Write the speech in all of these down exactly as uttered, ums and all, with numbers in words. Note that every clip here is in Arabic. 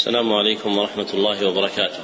السلام عليكم ورحمة الله وبركاته.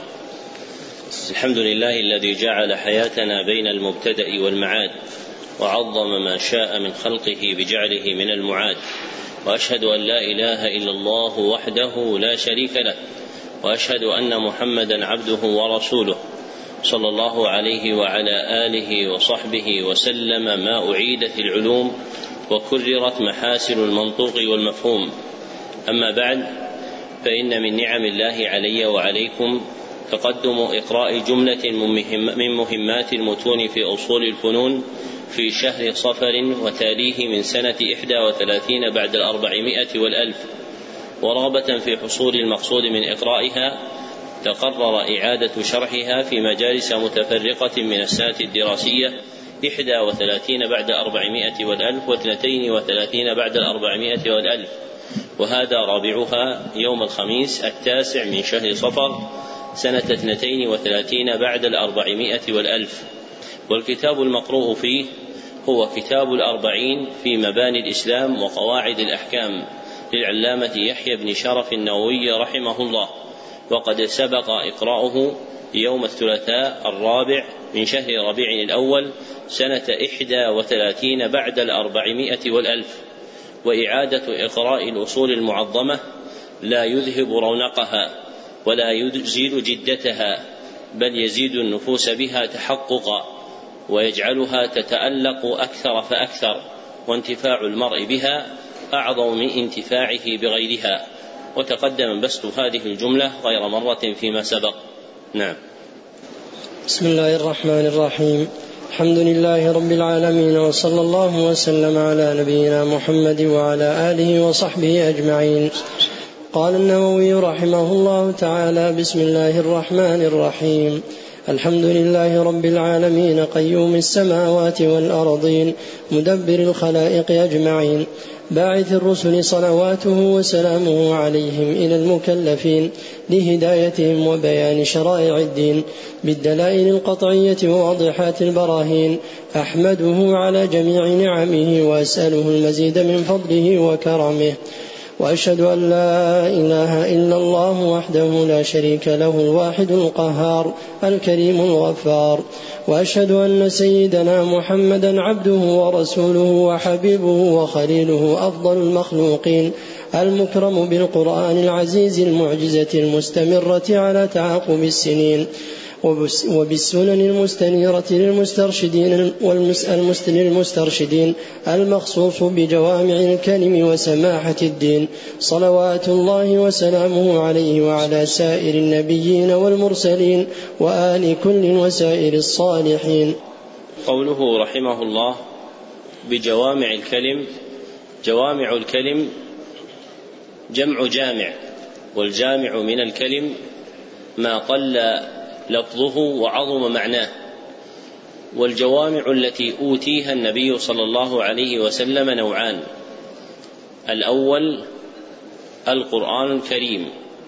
الحمد لله الذي جعل حياتنا بين المبتدأ والمعاد، وعظم ما شاء من خلقه بجعله من المعاد، وأشهد أن لا إله إلا الله وحده لا شريك له، وأشهد أن محمدا عبده ورسوله صلى الله عليه وعلى آله وصحبه وسلم. ما أعيدت العلوم وكررت محاسن المنطوق والمفهوم. أما بعد، فإن من نعم الله علي وعليكم تقدم إقراء جملة من مهمات المتون في أصول الفنون في شهر صفر وتاليه من سنة إحدى وثلاثين بعد الأربعمائة والألف، ورغبة في حصول المقصود من إقرائها تقرر إعادة شرحها في مجالس متفرقة من السنة الدراسية إحدى وثلاثين بعد الأربعمائة والألف واثنتين وثلاثين بعد الأربعمائة والألف، وهذا رابعها يوم الخميس التاسع من شهر صفر سنة اثنتين وثلاثين بعد الأربعمائة والألف. والكتاب المقروء فيه هو كتاب الأربعين في مباني الإسلام وقواعد الأحكام للعلامة يحيى بن شرف النووي رحمه الله، وقد سبق إقراؤه يوم الثلاثاء الرابع من شهر ربيع الأول سنة إحدى وثلاثين بعد الأربعمائة والألف. وإعادة إقراء الأصول المعظمة لا يذهب رونقها ولا يزيد جدتها، بل يزيد النفوس بها تحققا ويجعلها تتألق أكثر فأكثر، وانتفاع المرء بها أعظم من انتفاعه بغيرها. وتقدم بسط هذه الجملة غير مرة فيما سبق. نعم. بسم الله الرحمن الرحيم. الحمد لله رب العالمين، وصلى الله وسلم على نبينا محمد وعلى آله وصحبه أجمعين. قال النووي رحمه الله تعالى: بسم الله الرحمن الرحيم. الحمد لله رب العالمين، قيوم السماوات والأرضين، مدبر الخلائق أجمعين، باعث الرسل صلواته وسلامه عليهم إلى المكلفين لهدايتهم وبيان شرائع الدين بالدلائل القطعية وواضحات البراهين. أحمده على جميع نعمه وأسأله المزيد من فضله وكرمه، وأشهد أن لا إله إلا الله وحده لا شريك له الواحد القهار الكريم الغفار. وأشهد أن سيدنا محمدا عبده ورسوله وحبيبه وخليله أفضل المخلوقين، المكرم بالقرآن العزيز المعجزة المستمرة على تعاقب السنين، وبالسنن المستنيرة للمسترشدين والمسترشدين المخصوص بجوامع الكلم وسماحة الدين، صلوات الله وسلامه عليه وعلى سائر النبيين والمرسلين وآل كل وسائر الصالحين. قوله رحمه الله بجوامع الكلم، جوامع الكلم جمع جامع، والجامع من الكلم ما قل لفظه وعظم معناه. والجوامع التي أوتيها النبي صلى الله عليه وسلم نوعان: الأول القرآن الكريم،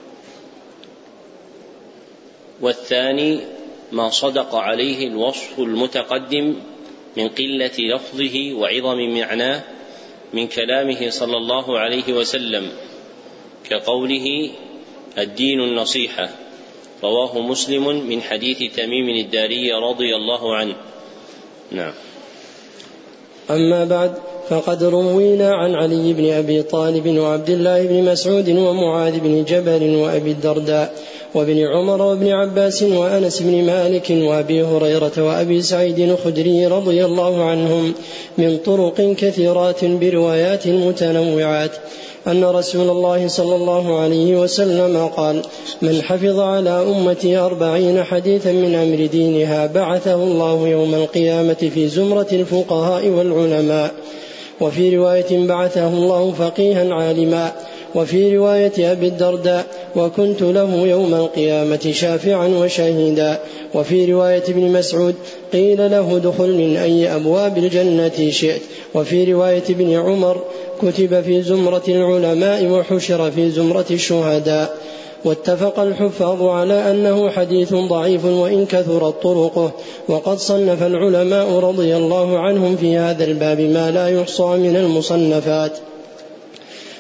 والثاني ما صدق عليه الوصف المتقدم من قلة لفظه وعظم معناه من كلامه صلى الله عليه وسلم، كقوله الدين النصيحة، رواه مسلم من حديث تميم الداري رضي الله عنه. نعم. أما بعد، فقد روينا عن علي بن أبي طالب وعبد الله بن مسعود ومعاذ بن جبل وأبي الدرداء وابن عمر وابن عباس وأنس بن مالك وأبي هريرة وأبي سعيد الخدري رضي الله عنهم من طرق كثيرات بروايات متنوعات أن رسول الله صلى الله عليه وسلم قال: من حفظ على أمتي أربعين حديثا من أمر دينها بعثه الله يوم القيامة في زمرة الفقهاء والعلماء. وفي رواية بعثه الله فقيها عالما. وفي رواية أبي الدرداء: وكنت له يوم القيامة شافعا وشهيدا. وفي رواية ابن مسعود: قيل له دخل من أي أبواب الجنة شئت. وفي رواية ابن عمر: كتب في زمرة العلماء وحشر في زمرة الشهداء. واتفق الحفاظ على أنه حديث ضعيف وإن كثرت طرقه، وقد صنف العلماء رضي الله عنهم في هذا الباب ما لا يحصى من المصنفات.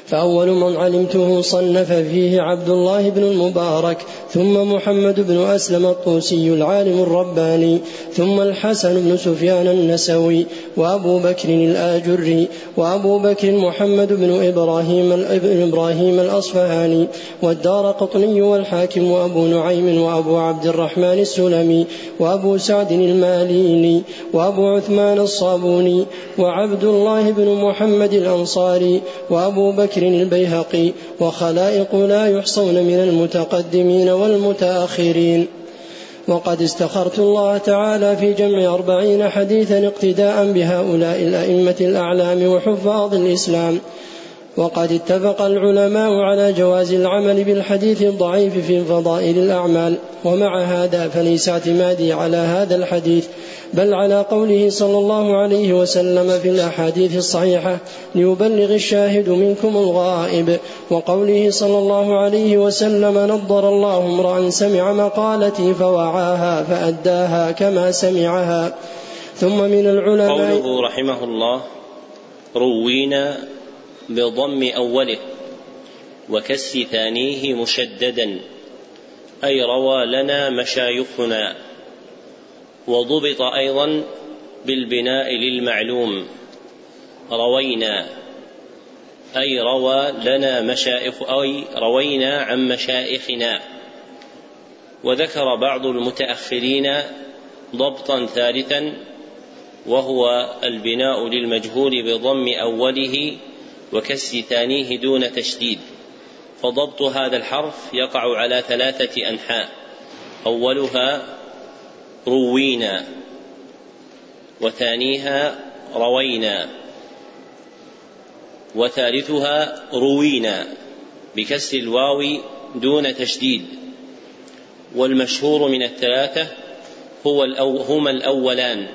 فأول من علمته صنف فيه عبد الله بن المبارك، ثم محمد بن أسلم الطوسي العالم الرباني، ثم الحسن بن سفيان النسوي، وأبو بكر الآجري، وأبو بكر محمد بن إبراهيم, إبراهيم الأصفهاني، والدارقطني، والحاكم، وأبو نعيم، وأبو عبد الرحمن السلمي، وأبو سعد الماليني، وأبو عثمان الصابوني، وعبد الله بن محمد الأنصاري، وأبو بكر البيهقي، وخلائق لا يحصون من المتقدمين والمتأخرين. وقد استخرت الله تعالى في جمع أربعين حديثا اقتداء بهؤلاء الأئمة الأعلام وحفاظ الإسلام. وقد اتفق العلماء على جواز العمل بالحديث الضعيف في فضائل الأعمال، ومع هذا فليس اعتمادي على هذا الحديث بل على قوله صلى الله عليه وسلم في الأحاديث الصحيحة: ليبلغ الشاهد منكم الغائب، وقوله صلى الله عليه وسلم: نضر الله امرأ سمع مقالتي فوعاها فأداها كما سمعها. ثم من العلماء قوله رحمه الله: روينا بضم أوله وكسر ثانيه مشددا، أي روى لنا مشايخنا. وضبط أيضا بالبناء للمعلوم: روينا أي روى لنا مشايخ، أي روينا عن مشايخنا. وذكر بعض المتأخرين ضبطا ثالثا، وهو البناء للمجهول بضم أوله وكسر ثانيه دون تشديد. فضبط هذا الحرف يقع على ثلاثة أنحاء: أولها روينا، وثانيها روينا، وثالثها روينا بكسر الواو دون تشديد. والمشهور من الثلاثة هو الأو هما الأولان.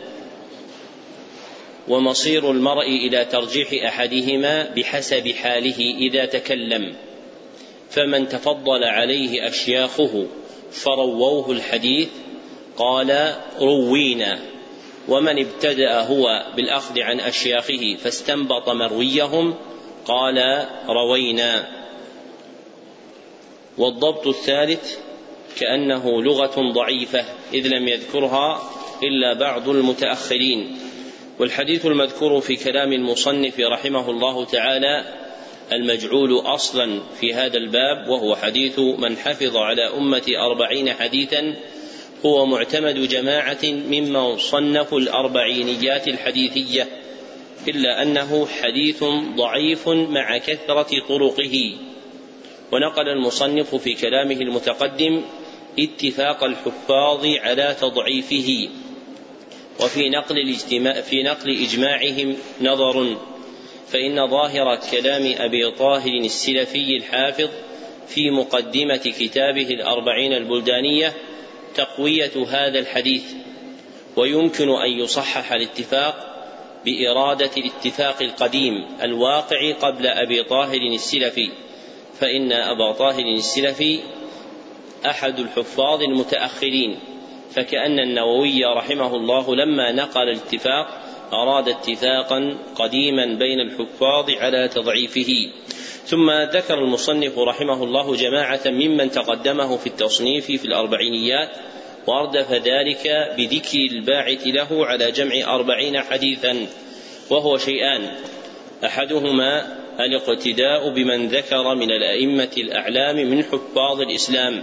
ومصير المرء إلى ترجيح أحدهما بحسب حاله إذا تكلم، فمن تفضل عليه أشياخه فرووه الحديث قال روينا، ومن ابتدأ هو بالأخذ عن أشياخه فاستنبط مرويهم قال روينا. والضبط الثالث كأنه لغة ضعيفة، إذ لم يذكرها إلا بعض المتأخرين. والحديث المذكور في كلام المصنف رحمه الله تعالى المجعول أصلا في هذا الباب، وهو حديث من حفظ على أمة أربعين حديثا، هو معتمد جماعة ممن صنفوا الأربعينيات الحديثية، إلا أنه حديث ضعيف مع كثرة طرقه. ونقل المصنف في كلامه المتقدم اتفاق الحفاظ على تضعيفه، وفي نقل الاجتماع في نقل إجماعهم نظر، فإن ظاهر كلام أبي طاهر السلفي الحافظ في مقدمة كتابه الأربعين البلدانية تقوية هذا الحديث، ويمكن أن يصحح الاتفاق بإرادة الاتفاق القديم الواقع قبل أبي طاهر السلفي، فإن أبا طاهر السلفي أحد الحفاظ المتأخرين، فكأن النووي رحمه الله لما نقل الاتفاق أراد اتفاقا قديما بين الحفاظ على تضعيفه. ثم ذكر المصنف رحمه الله جماعة ممن تقدمه في التصنيف في الأربعينيات، واردف ذلك بذكر الباعث له على جمع أربعين حديثا، وهو شيئان: أحدهما الاقتداء بمن ذكر من الأئمة الأعلام من حفاظ الإسلام،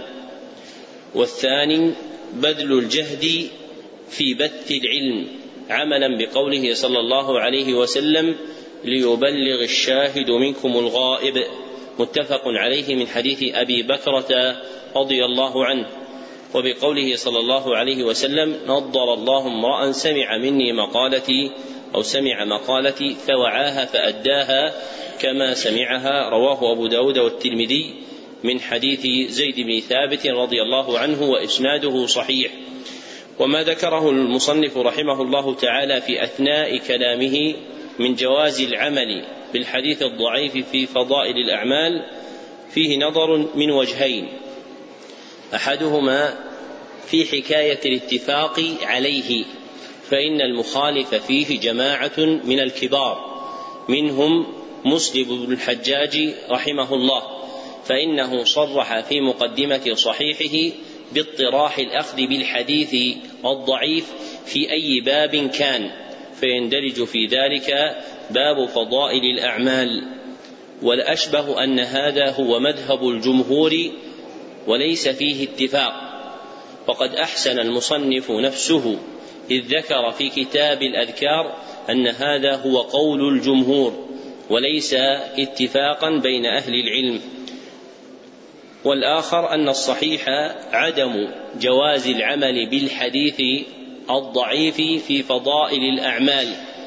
والثاني بذل الجهد في بث العلم عملا بقوله صلى الله عليه وسلم: ليبلغ الشاهد منكم الغائب، متفق عليه من حديث أبي بكرة رضي الله عنه. وبقوله صلى الله عليه وسلم: نضر الله امرأ سمع مني مقالتي أو سمع مقالتي فوعاها فأداها كما سمعها، رواه أبو داود والترمذي من حديث زيد بن ثابت رضي الله عنه، وإسناده صحيح. وما ذكره المصنف رحمه الله تعالى في أثناء كلامه من جواز العمل بالحديث الضعيف في فضائل الأعمال فيه نظر من وجهين: أحدهما في حكاية الاتفاق عليه، فإن المخالف فيه جماعة من الكبار، منهم مسلم بن الحجاج رحمه الله، فإنه صرح في مقدمة صحيحه باضطراح الأخذ بالحديث الضعيف في أي باب كان، فيندرج في ذلك باب فضائل الأعمال. والأشبه أن هذا هو مذهب الجمهور وليس فيه اتفاق، وقد أحسن المصنف نفسه إذ ذكر في كتاب الأذكار أن هذا هو قول الجمهور وليس اتفاقا بين أهل العلم. والآخر أن الصحيح عدم جواز العمل بالحديث الضعيف في فضائل الأعمال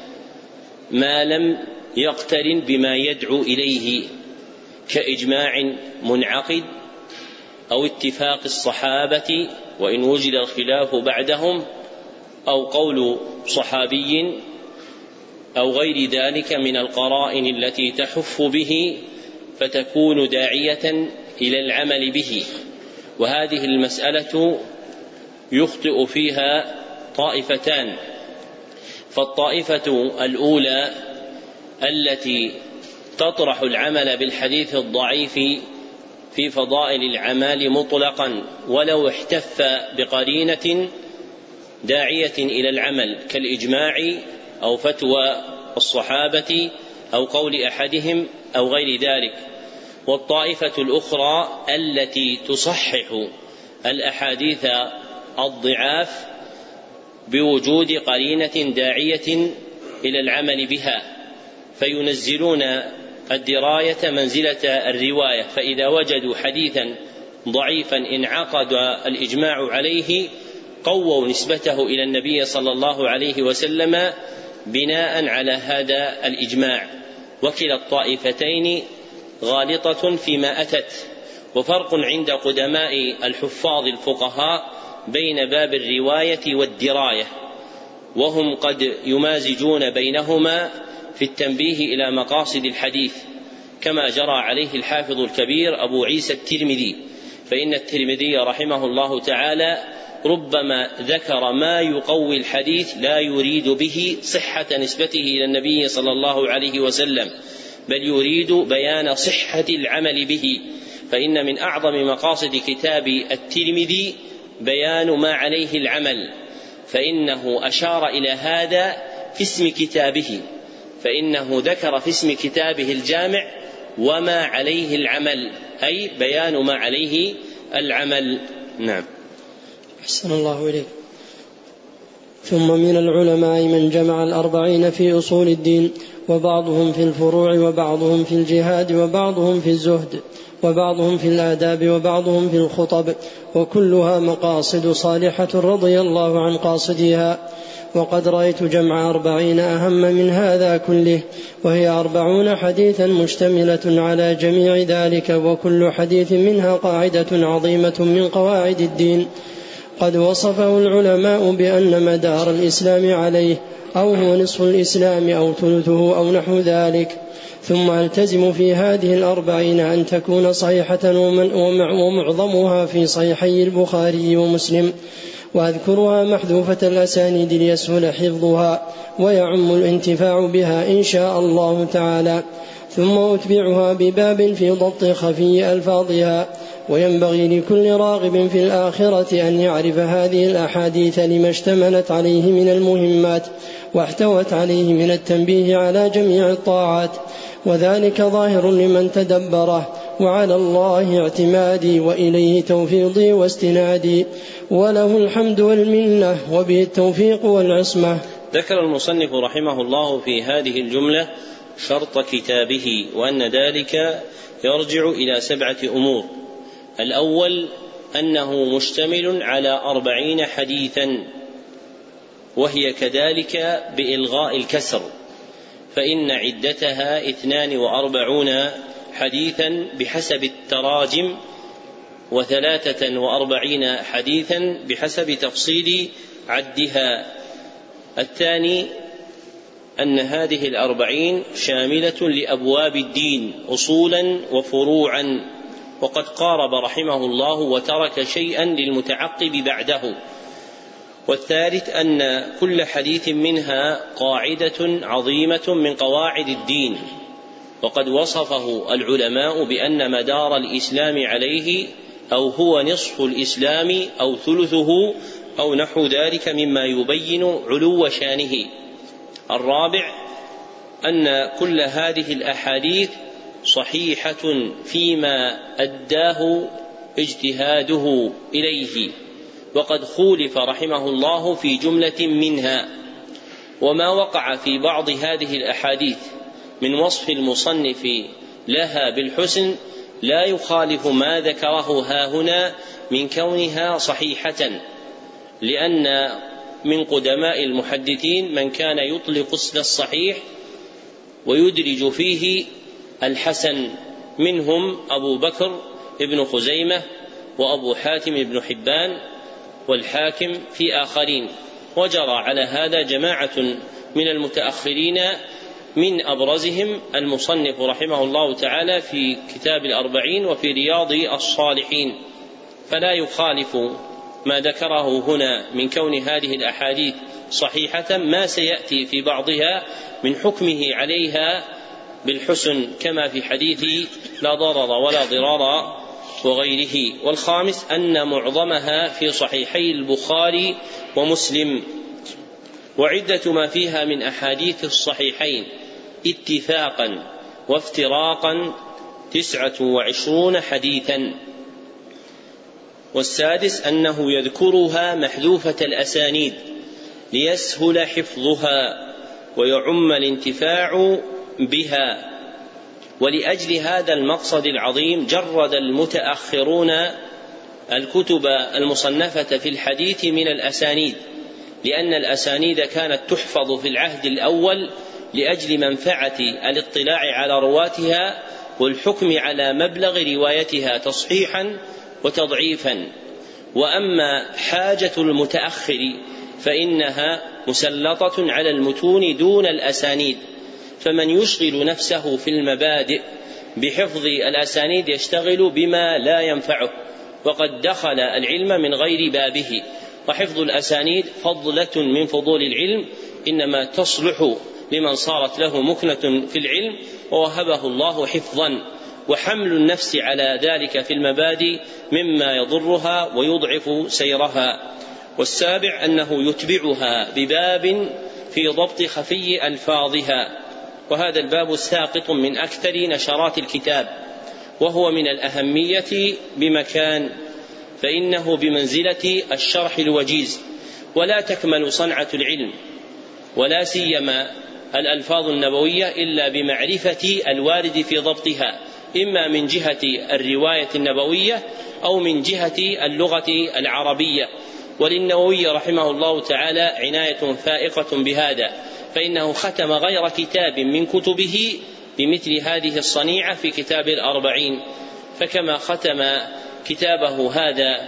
ما لم يقترن بما يدعو إليه كإجماع منعقد أو اتفاق الصحابة وإن وجد الخلاف بعدهم، أو قول صحابي، أو غير ذلك من القرائن التي تحف به فتكون داعية إلى العمل به. وهذه المسألة يخطئ فيها طائفتان، فالطائفة الأولى التي تطرح العمل بالحديث الضعيف في فضائل الأعمال مطلقا ولو احتف بقرينة داعية إلى العمل كالإجماع أو فتوى الصحابة أو قول أحدهم أو غير ذلك. والطائفة الأخرى التي تصحح الأحاديث الضعاف بوجود قرينة داعية إلى العمل بها، فينزلون الدراية منزلة الرواية، فإذا وجدوا حديثا ضعيفا انعقد الإجماع عليه قووا نسبته إلى النبي صلى الله عليه وسلم بناء على هذا الإجماع. وكلا الطائفتين غالطة فيما أتت، وفرق عند قدماء الحفاظ الفقهاء بين باب الرواية والدراية، وهم قد يمازجون بينهما في التنبيه إلى مقاصد الحديث كما جرى عليه الحافظ الكبير أبو عيسى الترمذي، فإن الترمذي رحمه الله تعالى ربما ذكر ما يقوي الحديث لا يريد به صحة نسبته إلى النبي صلى الله عليه وسلم، بل يريد بيان صحة العمل به، فإن من أعظم مقاصد كتاب الترمذي بيان ما عليه العمل، فإنه أشار إلى هذا في اسم كتابه، فإنه ذكر في اسم كتابه الجامع وما عليه العمل، أي بيان ما عليه العمل. نعم. أحسن الله إليك. ثم من العلماء من جمع الأربعين في أصول الدين، وبعضهم في الفروع وبعضهم في الجهاد وبعضهم في الزهد وبعضهم في الآداب وبعضهم في الخطب، وكلها مقاصد صالحة رضي الله عن قاصدها. وقد رأيت جمع أربعين أهم من هذا كله، وهي أربعون حديثا مشتملة على جميع ذلك، وكل حديث منها قاعدة عظيمة من قواعد الدين قد وصفه العلماء بأن مدار الإسلام عليه، أو هو نصف الإسلام أو ثلثه أو نحو ذلك. ثم ألتزم في هذه الأربعين أن تكون صحيحة ومعظمها في صحيحي البخاري ومسلم، وأذكرها محذوفة الأسانيد ليسهل حفظها ويعم الانتفاع بها إن شاء الله تعالى. ثم أتبعها بباب في ضبط خفي ألفاظها. وينبغي لكل راغب في الآخرة أن يعرف هذه الأحاديث لما اشتملت عليه من المهمات واحتوت عليه من التنبيه على جميع الطاعات، وذلك ظاهر لمن تدبره، وعلى الله اعتمادي وإليه توفيضي واستنادي، وله الحمد والمنة وبه التوفيق والعصمة. ذكر المصنف رحمه الله في هذه الجملة شرط كتابه، وأن ذلك يرجع إلى سبعة أمور. الأول أنه مشتمل على أربعين حديثا، وهي كذلك بإلغاء الكسر، فإن عدتها اثنان وأربعون حديثا بحسب التراجم، وثلاثة وأربعين حديثا بحسب تفصيل عدها. الثاني أن هذه الأربعين شاملة لأبواب الدين أصولا وفروعا، وقد قارب رحمه الله وترك شيئا للمتعقب بعده. والثالث أن كل حديث منها قاعدة عظيمة من قواعد الدين، وقد وصفه العلماء بأن مدار الإسلام عليه أو هو نصف الإسلام أو ثلثه أو نحو ذلك مما يبين علو شانه. الرابع أن كل هذه الأحاديث صحيحة فيما أداه اجتهاده إليه، وقد خولف رحمه الله في جملة منها، وما وقع في بعض هذه الأحاديث من وصف المصنف لها بالحسن لا يخالف ما ذكره هاهنا من كونها صحيحة، لأن من قدماء المحدثين من كان يطلق اسم الصحيح ويدرج فيه الحسن، منهم أبو بكر ابن خزيمة وأبو حاتم ابن حبان والحاكم في آخرين، وجرى على هذا جماعة من المتأخرين من أبرزهم المصنف رحمه الله تعالى في كتاب الأربعين وفي رياض الصالحين، فلا يخالف ما ذكره هنا من كون هذه الأحاديث صحيحة ما سيأتي في بعضها من حكمه عليها بالحسن، كما في حديث لا ضرر ولا ضرار وغيره. والخامس أن معظمها في صحيحي البخاري ومسلم، وعدة ما فيها من أحاديث الصحيحين اتفاقا وافتراقا تسعة وعشرون حديثا. والسادس أنه يذكرها محذوفة الأسانيد ليسهل حفظها ويعم الانتفاع بها. ولأجل هذا المقصد العظيم جرد المتأخرون الكتب المصنفة في الحديث من الأسانيد، لأن الأسانيد كانت تحفظ في العهد الأول لأجل منفعة الاطلاع على رواتها والحكم على مبلغ روايتها تصحيحا وتضعيفا. وأما حاجة المتأخر فإنها مسلطة على المتون دون الأسانيد، فمن يشغل نفسه في المبادئ بحفظ الأسانيد يشتغل بما لا ينفعه، وقد دخل العلم من غير بابه. وحفظ الأسانيد فضلة من فضول العلم إنما تصلح لمن صارت له مكنة في العلم ووهبه الله حفظا، وحمل النفس على ذلك في المبادئ مما يضرها ويضعف سيرها. والسابع أنه يتبعها بباب في ضبط خفي ألفاظها، وهذا الباب ساقط من أكثر نشرات الكتاب، وهو من الأهمية بمكان، فإنه بمنزلة الشرح الوجيز، ولا تكمل صنعة العلم ولا سيما الألفاظ النبوية إلا بمعرفة الوارد في ضبطها، إما من جهة الرواية النبوية أو من جهة اللغة العربية. وللنووي رحمه الله تعالى عناية فائقة بهذا، فإنه ختم غير كتاب من كتبه بمثل هذه الصنيعة في كتاب الأربعين، فكما ختم كتابه هذا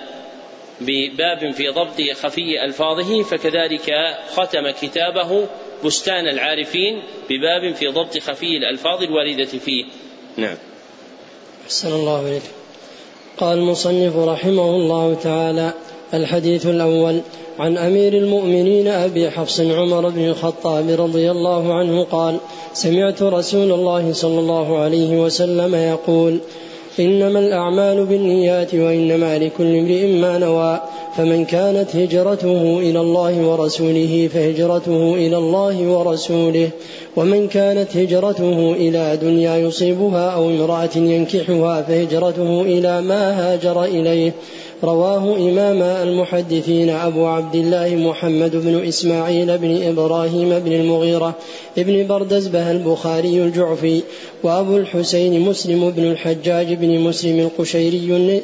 بباب في ضبط خفي ألفاظه فكذلك ختم كتابه بستان العارفين بباب في ضبط خفي الألفاظ الواردة فيه. نعم. أحسن الله إليك. قال المصنف رحمه الله تعالى: الحديث الأول عن أمير المؤمنين أبي حفص عمر بن الخطاب رضي الله عنه قال: سمعت رسول الله صلى الله عليه وسلم يقول: إنما الأعمال بالنيات وإنما لكل امرئ ما نوى، فمن كانت هجرته إلى الله ورسوله فهجرته إلى الله ورسوله، ومن كانت هجرته إلى دنيا يصيبها أو امرأة ينكحها فهجرته إلى ما هاجر إليه. رواه إمام المحدثين أبو عبد الله محمد بن إسماعيل بن إبراهيم بن المغيرة ابن بردزبه البخاري الجعفي، وأبو الحسين مسلم بن الحجاج بن مسلم القشيري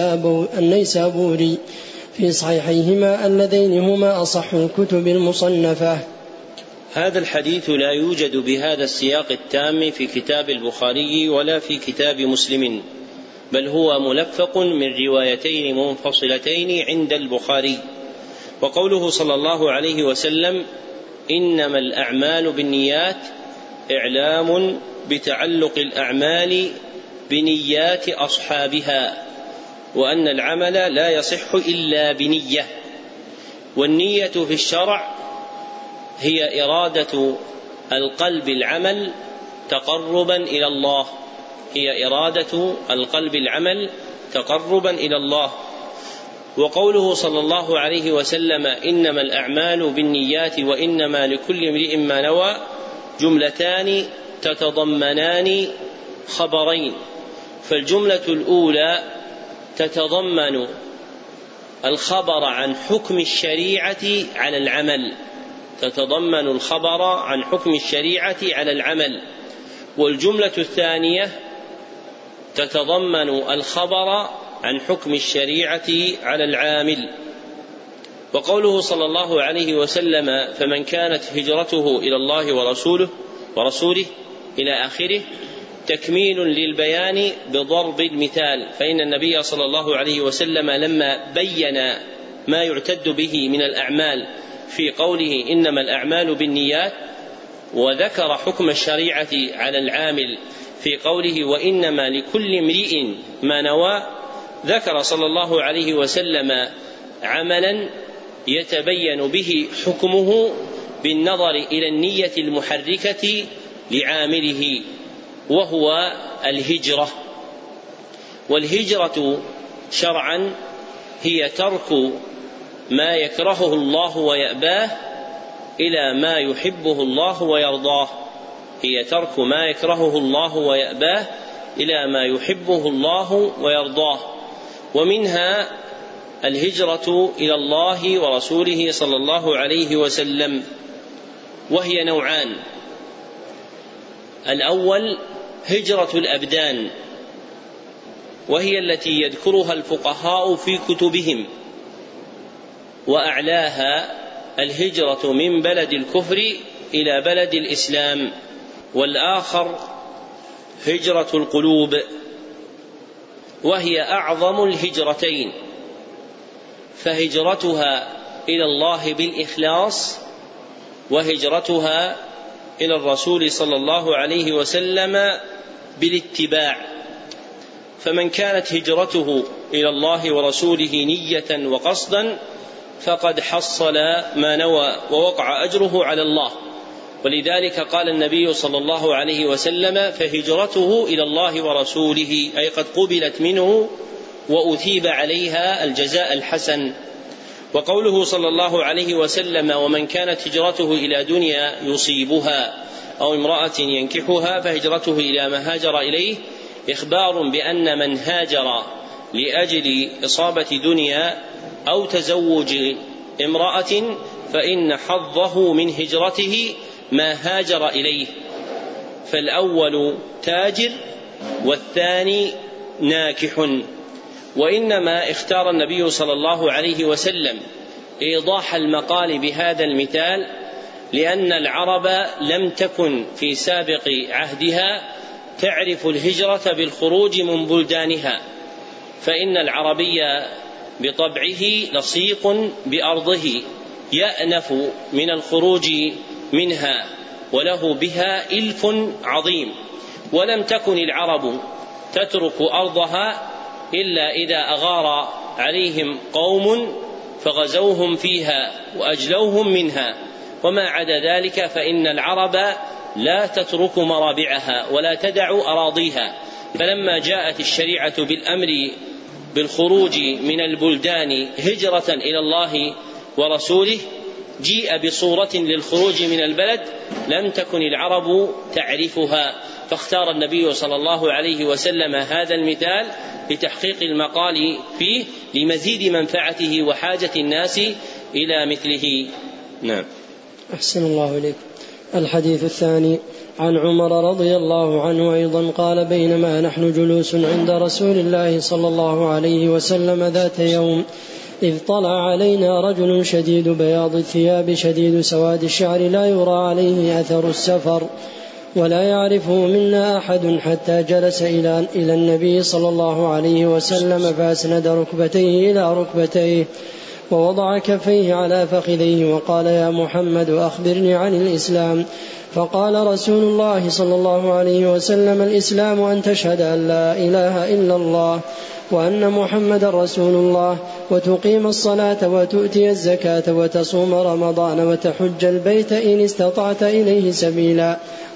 النيسابوري في صحيحيهما اللذين هما أصح الكتب المصنفة. هذا الحديث لا يوجد بهذا السياق التام في كتاب البخاري ولا في كتاب مسلم، بل هو ملفق من روايتين منفصلتين عند البخاري. وقوله صلى الله عليه وسلم: إنما الأعمال بالنيات، إعلام بتعلق الأعمال بنيات أصحابها، وأن العمل لا يصح إلا بنية. والنية في الشرع هي إرادة القلب العمل تقربا إلى الله، هي إرادة القلب العمل تقربا إلى الله. وقوله صلى الله عليه وسلم إنما الأعمال بالنيات وإنما لكل امرئ ما نوى جملتان تتضمنان خبرين. فالجملة الأولى تتضمن الخبر عن حكم الشريعة على العمل، تتضمن الخبر عن حكم الشريعة على العمل. والجملة الثانية تتضمن الخبر عن حكم الشريعة على العامل. وقوله صلى الله عليه وسلم فمن كانت هجرته إلى الله ورسوله ورسوله إلى آخره تكميل للبيان بضرب المثال، فإن النبي صلى الله عليه وسلم لما بين ما يعتد به من الأعمال في قوله إنما الأعمال بالنيات، وذكر حكم الشريعة على العامل في قوله وإنما لكل امرئ ما نوى، ذكر صلى الله عليه وسلم عملا يتبين به حكمه بالنظر إلى النية المحركة لعامله، وهو الهجرة. والهجرة شرعا هي ترك ما يكرهه الله ويأباه إلى ما يحبه الله ويرضاه، هي ترك ما يكرهه الله ويأباه إلى ما يحبه الله ويرضاه. ومنها الهجرة إلى الله ورسوله صلى الله عليه وسلم، وهي نوعان: الأول هجرة الأبدان، وهي التي يذكرها الفقهاء في كتبهم، وأعلاها الهجرة من بلد الكفر إلى بلد الإسلام. والآخر هجرة القلوب، وهي أعظم الهجرتين، فهجرتها إلى الله بالإخلاص، وهجرتها إلى الرسول صلى الله عليه وسلم بالاتباع. فمن كانت هجرته إلى الله ورسوله نية وقصدا فقد حصل ما نوى ووقع أجره على الله. ولذلك قال النبي صلى الله عليه وسلم فهجرته إلى الله ورسوله، أي قد قبلت منه وأثيب عليها الجزاء الحسن. وقوله صلى الله عليه وسلم ومن كانت هجرته إلى دنيا يصيبها أو امرأة ينكحها فهجرته إلى ما هاجر إليه، إخبار بأن من هاجر لأجل إصابة دنيا أو تزوج امرأة فإن حظه من هجرته ما هاجر إليه، فالأول تاجر والثاني ناكح. وإنما اختار النبي صلى الله عليه وسلم إيضاح المقال بهذا المثال لأن العرب لم تكن في سابق عهدها تعرف الهجرة بالخروج من بلدانها، فإن العربي بطبعه لصيق بأرضه يأنف من الخروج منها وله بها إلف عظيم، ولم تكن العرب تترك أرضها إلا إذا أغار عليهم قوم فغزوهم فيها وأجلوهم منها، وما عدا ذلك فإن العرب لا تترك مرابعها ولا تدع أراضيها. فلما جاءت الشريعة بالأمر بالخروج من البلدان هجرة إلى الله ورسوله جيء بصورة للخروج من البلد لم تكن العرب تعرفها، فاختار النبي صلى الله عليه وسلم هذا المثال لتحقيق المقال فيه لمزيد منفعته وحاجة الناس إلى مثله. نعم. أحسن الله إليك. الحديث الثاني عن عمر رضي الله عنه أيضا قال بينما نحن جلوس عند رسول الله صلى الله عليه وسلم ذات يوم إذ طلع علينا رجل شديد بياض الثياب شديد سواد الشعر لا يرى عليه أثر السفر ولا يعرفه منا أحد حتى جلس إلى إلى النبي صلى الله عليه وسلم فأسند ركبتيه إلى ركبتيه ووضع كفيه على فخذيه وقال يا محمد أخبرني عن الإسلام. فقال رسول الله صلى الله عليه وسلم الإسلام أن تشهد أن لا إله إلا الله وأن محمد رسول الله وتقيم الصلاة وتؤتي الزكاة وتصوم رمضان وتحج البيت إن استطعت إليه سبيلا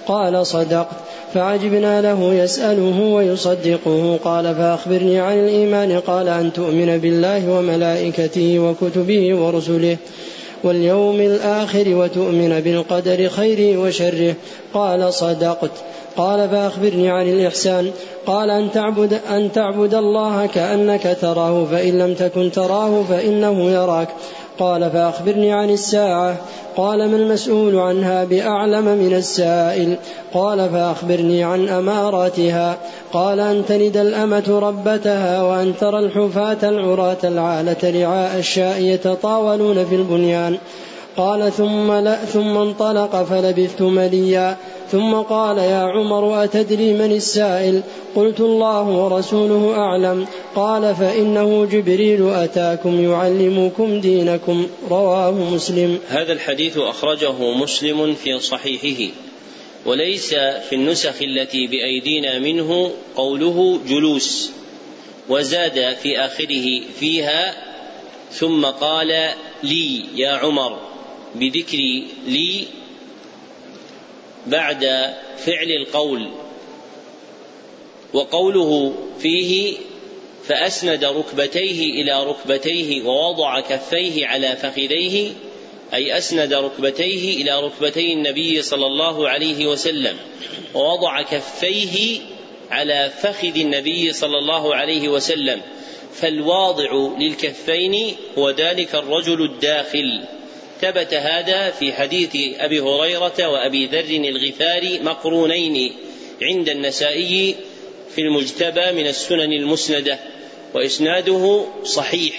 قال صدقت. فعجبنا له يسأله ويصدقه. قال فأخبرني عن الإيمان. قال أن تؤمن بالله وملائكته وكتبه ورسله واليوم الآخر وتؤمن بالقدر خيره وشره. قال صدقت. قال فأخبرني عن الإحسان. قال أن تعبد, أن تعبد الله كأنك تراه فإن لم تكن تراه فإنه يراك. قال فأخبرني عن الساعة. قال ما المسؤول عنها بأعلم من السائل. قال فأخبرني عن أماراتها. قال أن تلد الأمة ربتها وأن ترى الحفاة العراة العالة رعاء الشاء يتطاولون في البنيان. قال ثم, لا ثم انطلق فلبثت مليا. ثم قال يا عمر أتدري من السائل؟ قلت الله ورسوله أعلم. قال فإنه جبريل أتاكم يعلمكم دينكم. رواه مسلم. هذا الحديث أخرجه مسلم في صحيحه، وليس في النسخ التي بأيدينا منه قوله جلوس، وزاد في آخره فيها ثم قال لي يا عمر بذكر لي بعد فعل القول. وقوله فيه فأسند ركبتيه إلى ركبتيه ووضع كفيه على فخذيه، أي أسند ركبتيه إلى ركبتي النبي صلى الله عليه وسلم ووضع كفيه على فخذ النبي صلى الله عليه وسلم. فالواضع للكفين هو ذلك الرجل الداخل. ثبت هذا في حديث أبي هريرة وأبي ذر الغفاري مقرونين عند النسائي في المجتبى من السنن المسندة، وإسناده صحيح.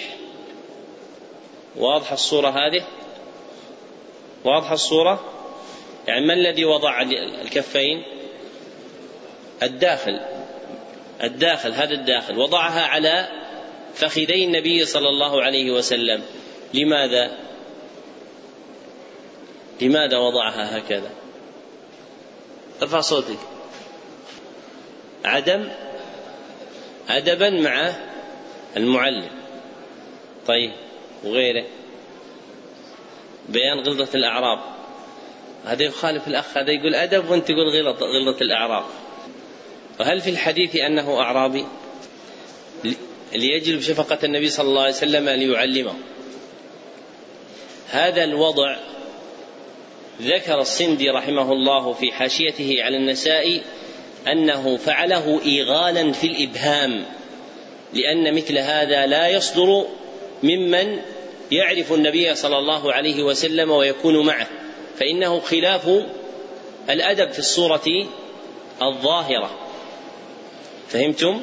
واضح الصورة هذه؟ واضح الصورة؟ يعني ما الذي وضع الكفين؟ الداخل الداخل هذا الداخل وضعها على فخذي النبي صلى الله عليه وسلم. لماذا؟ لماذا وضعها هكذا؟ ارفع صوتك. عدم أدبا مع المعلم. طيب وغيره؟ بيان غلظة الأعراب. هذا يخالف الأخ، هذا يقول أدب وانت تقول غلظة غلظة الأعراب. وهل في الحديث أنه أعرابي ليجلب شفقة النبي صلى الله عليه وسلم ليعلمه؟ هذا الوضع ذكر السندي رحمه الله في حاشيته على النسائي أنه فعله إيغالا في الإبهام، لأن مثل هذا لا يصدر ممن يعرف النبي صلى الله عليه وسلم ويكون معه، فإنه خلاف الأدب في الصورة الظاهرة. فهمتم؟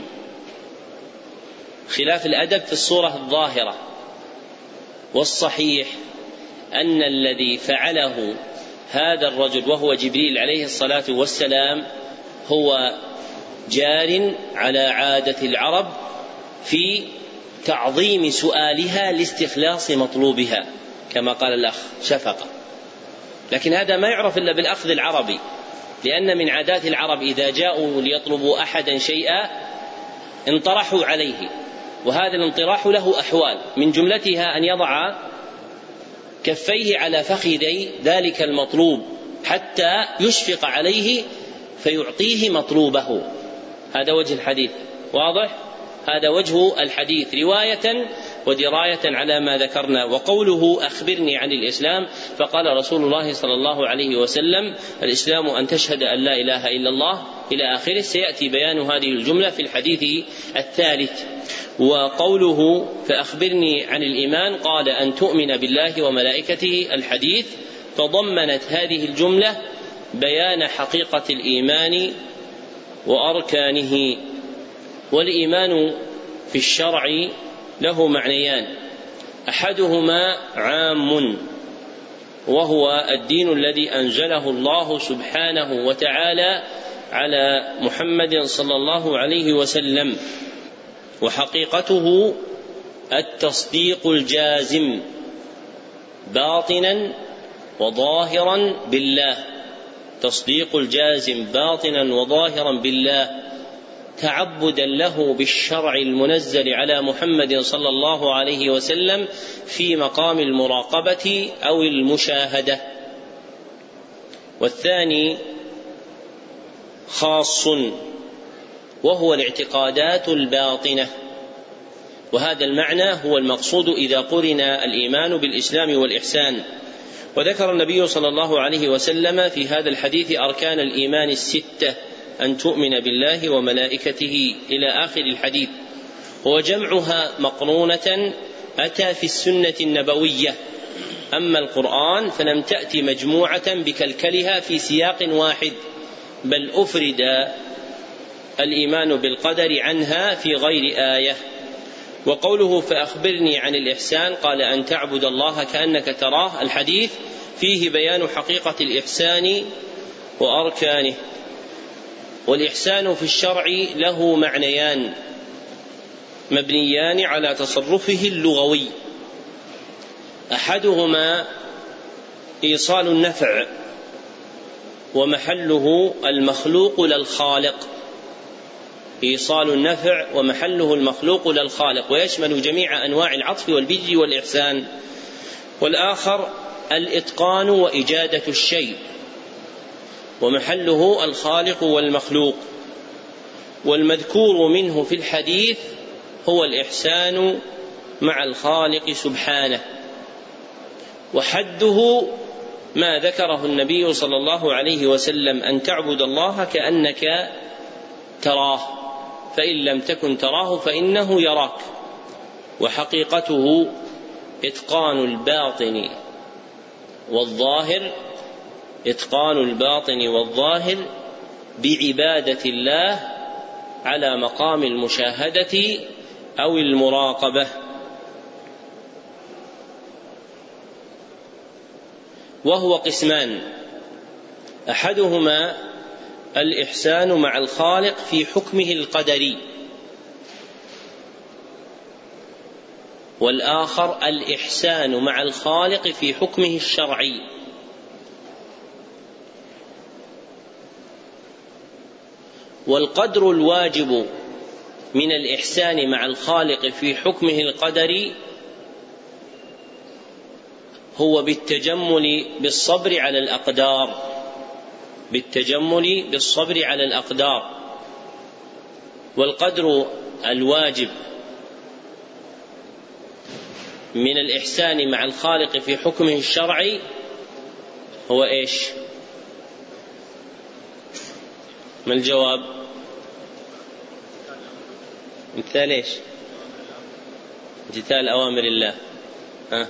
خلاف الأدب في الصورة الظاهرة. والصحيح أن الذي فعله هذا الرجل وهو جبريل عليه الصلاة والسلام هو جار على عادة العرب في تعظيم سؤالها لاستخلاص مطلوبها، كما قال الأخ شفقة. لكن هذا ما يعرف إلا بالأخذ العربي، لأن من عادات العرب إذا جاءوا ليطلبوا أحدا شيئا انطرحوا عليه، وهذا الانطراح له أحوال، من جملتها أن يضع كفيه على فخذي ذلك المطلوب حتى يشفق عليه فيعطيه مطلوبه. هذا وجه الحديث. واضح؟ هذا وجه الحديث رواية ودراية على ما ذكرنا. وقوله أخبرني عن الإسلام، فقال رسول الله صلى الله عليه وسلم الإسلام أن تشهد أن لا إله إلا الله إلى آخره. سيأتي بيان هذه الجملة في الحديث الثالث. وقوله فأخبرني عن الإيمان قال أن تؤمن بالله وملائكته. الحديث تضمنت هذه الجملة بيان حقيقة الإيمان وأركانه. والإيمان في الشرع له معنيان، أحدهما عام وهو الدين الذي أنزله الله سبحانه وتعالى على محمد صلى الله عليه وسلم، وحقيقته التصديق الجازم باطنا وظاهرا بالله. تصديق الجازم باطنا وظاهرا بالله تعبدا له بالشرع المنزل على محمد صلى الله عليه وسلم في مقام المراقبة أو المشاهدة. والثاني خاص وهو الاعتقادات الباطنة، وهذا المعنى هو المقصود إذا قرن الإيمان بالإسلام والإحسان. وذكر النبي صلى الله عليه وسلم في هذا الحديث أركان الإيمان الستة: أن تؤمن بالله وملائكته إلى آخر الحديث، وجمعها مقرونة أتى في السنة النبوية، أما القرآن فلم تأتي مجموعة بكلكلها في سياق واحد، بل أفرد الإيمان بالقدر عنها في غير آية. وقوله فأخبرني عن الإحسان قال أن تعبد الله كأنك تراه، الحديث فيه بيان حقيقة الإحسان وأركانه. والإحسان في الشرع له معنيان مبنيان على تصرفه اللغوي: أحدهما إيصال النفع ومحله المخلوق للخالق، إيصال النفع ومحله المخلوق للخالق، ويشمل جميع أنواع العطف والبر والإحسان. والآخر الإتقان وإجادة الشيء ومحله الخالق والمخلوق. والمذكور منه في الحديث هو الإحسان مع الخالق سبحانه، وحده ما ذكره النبي صلى الله عليه وسلم: أن تعبد الله كأنك تراه، فإن لم تكن تراه فإنه يراك. وحقيقته إتقان الباطن والظاهر إتقان الباطن والظاهر بعبادة الله على مقام المشاهدة أو المراقبة. وهو قسمان: أحدهما الإحسان مع الخالق في حكمه القدري، والآخر الإحسان مع الخالق في حكمه الشرعي. والقدر الواجب من الإحسان مع الخالق في حكمه القدري هو بالتجمل بالصبر على الأقدار، بالتجمل بالصبر على الأقدار. والقدر الواجب من الإحسان مع الخالق في حكمه الشرعي هو إيش؟ ما الجواب؟ امتثال إيش؟ امتثال أوامر الله. ها؟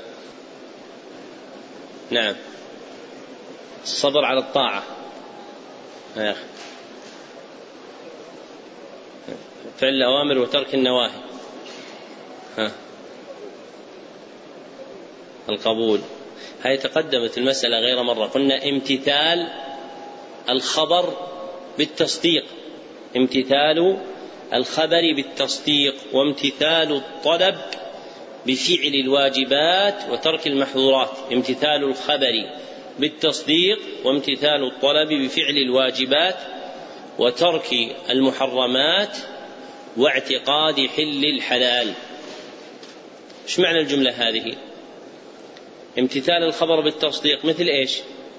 نعم، الصبر على الطاعة. ها. فعل الأوامر وترك النواهي. ها. القبول. هذه تقدمت المسألة غير مرة، قلنا امتثال الخبر بالتصديق، امتثال الخبر بالتصديق، وامتثال الطلب بفعل الواجبات وترك المحظورات. امتثال الخبر بالتصديق وامتثال الطلب بفعل الواجبات وترك المحرمات واعتقاد حل الحلال. ايش معنى الجملة هذه؟ امتثال الخبر بالتصديق مثل ايش؟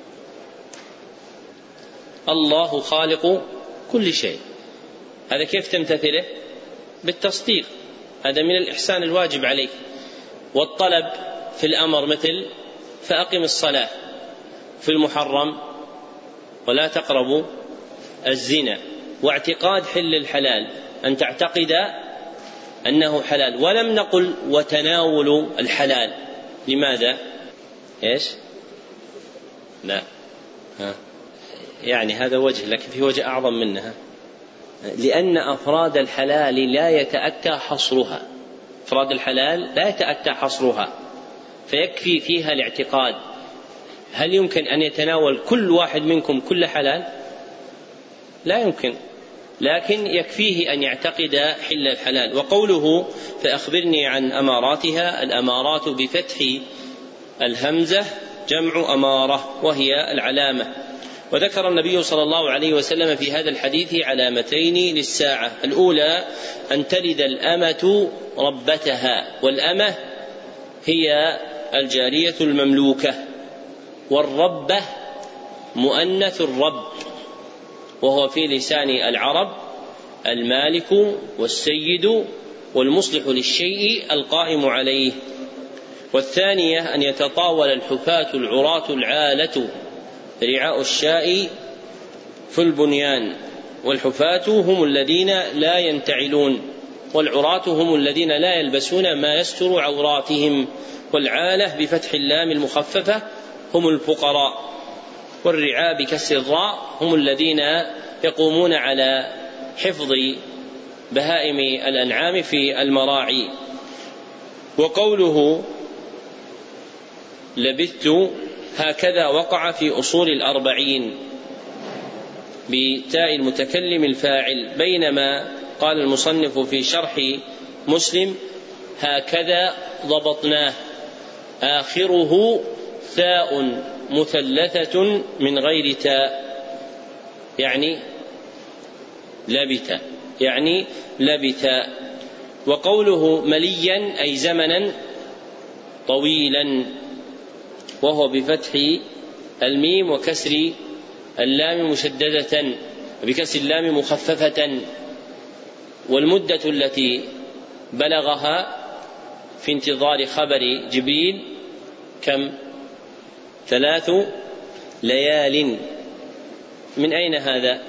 الله خالق كل شيء، هذا كيف تمتثله؟ بالتصديق، هذا من الإحسان الواجب عليك. والطلب في الأمر مثل فأقم الصلاة، في المحرم ولا تقربوا الزنا، واعتقاد حل الحلال أن تعتقد أنه حلال. ولم نقل وتناول الحلال، لماذا؟ إيش؟ لا، ها. يعني هذا وجه، لكن في وجه أعظم منها، لأن أفراد الحلال لا يتأتى حصرها، أفراد الحلال لا يتأتى حصرها، فيكفي فيها الاعتقاد. هل يمكن أن يتناول كل واحد منكم كل حلال؟ لا يمكن، لكن يكفيه أن يعتقد حل الحلال. وقوله فأخبرني عن أماراتها، الأمارات بفتح الهمزة جمع أمارة وهي العلامة. وذكر النبي صلى الله عليه وسلم في هذا الحديث علامتين للساعة: الأولى أن تلد الأمة ربتها، والأمة هي الجارية المملوكة، والربة مؤنث الرب، وهو في لسان العرب المالك والسيد والمصلح للشيء القائم عليه. والثانية أن يتطاول الحفاة العراة العالة رعاء الشاء في البنيان، والحفاة هم الذين لا ينتعلون، والعراة هم الذين لا يلبسون ما يستر عوراتهم. والعالة بفتح اللام المخففة هم الفقراء، والرعاء بكسر الراء هم الذين يقومون على حفظ بهائم الأنعام في المراعي. وقوله لبثت هكذا وقع في أصول الأربعين بتاء المتكلم الفاعل، بينما قال المصنف في شرح مسلم هكذا ضبطناه آخره ثاء مثلثة من غير تاء، يعني لبث يعني لبث. وقوله مليا أي زمنا طويلا، وهو بفتح الميم وكسر اللام مشددة بكسر اللام مخففة. والمدة التي بلغها في انتظار خبر جبريل كم؟ ثلاث ليال. من أين هذا؟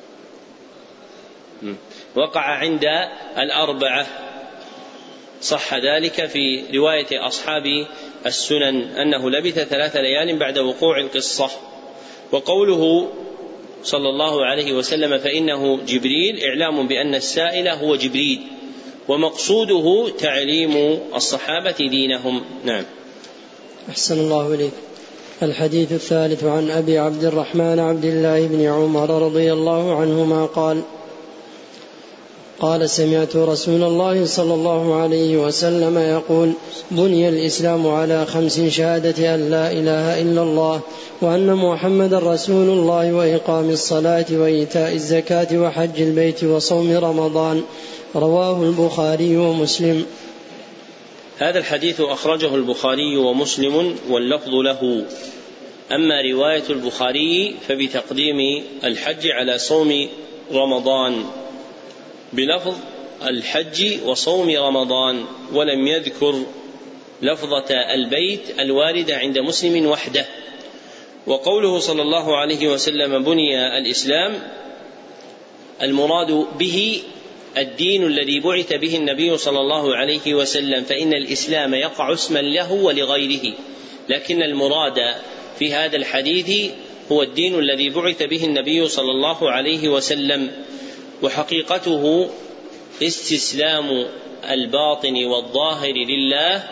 وقع عند الأربعة، صح ذلك في رواية أصحاب السنن أنه لبث ثلاث ليال بعد وقوع القصة. وقوله صلى الله عليه وسلم فإنه جبريل إعلام بأن السائل هو جبريل، ومقصوده تعليم الصحابة دينهم. نعم. أحسن الله إليك. الحديث الثالث عن أبي عبد الرحمن عبد الله بن عمر رضي الله عنهما قال قال سمعت رسول الله صلى الله عليه وسلم يقول بني الإسلام على خمس شهادة أن لا إله إلا الله وأن محمد رسول الله وإقام الصلاة وإيتاء الزكاة وحج البيت وصوم رمضان. رواه البخاري ومسلم. هذا الحديث أخرجه البخاري ومسلم واللفظ له. أما رواية البخاري فبتقديم الحج على صوم رمضان بلفظ الحج وصوم رمضان، ولم يذكر لفظة البيت الواردة عند مسلم وحده. وقوله صلى الله عليه وسلم بني الإسلام المراد به الدين الذي بعث به النبي صلى الله عليه وسلم، فإن الإسلام يقع اسما له ولغيره، لكن المراد في هذا الحديث هو الدين الذي بعث به النبي صلى الله عليه وسلم. وحقيقته استسلام الباطن والظاهر لله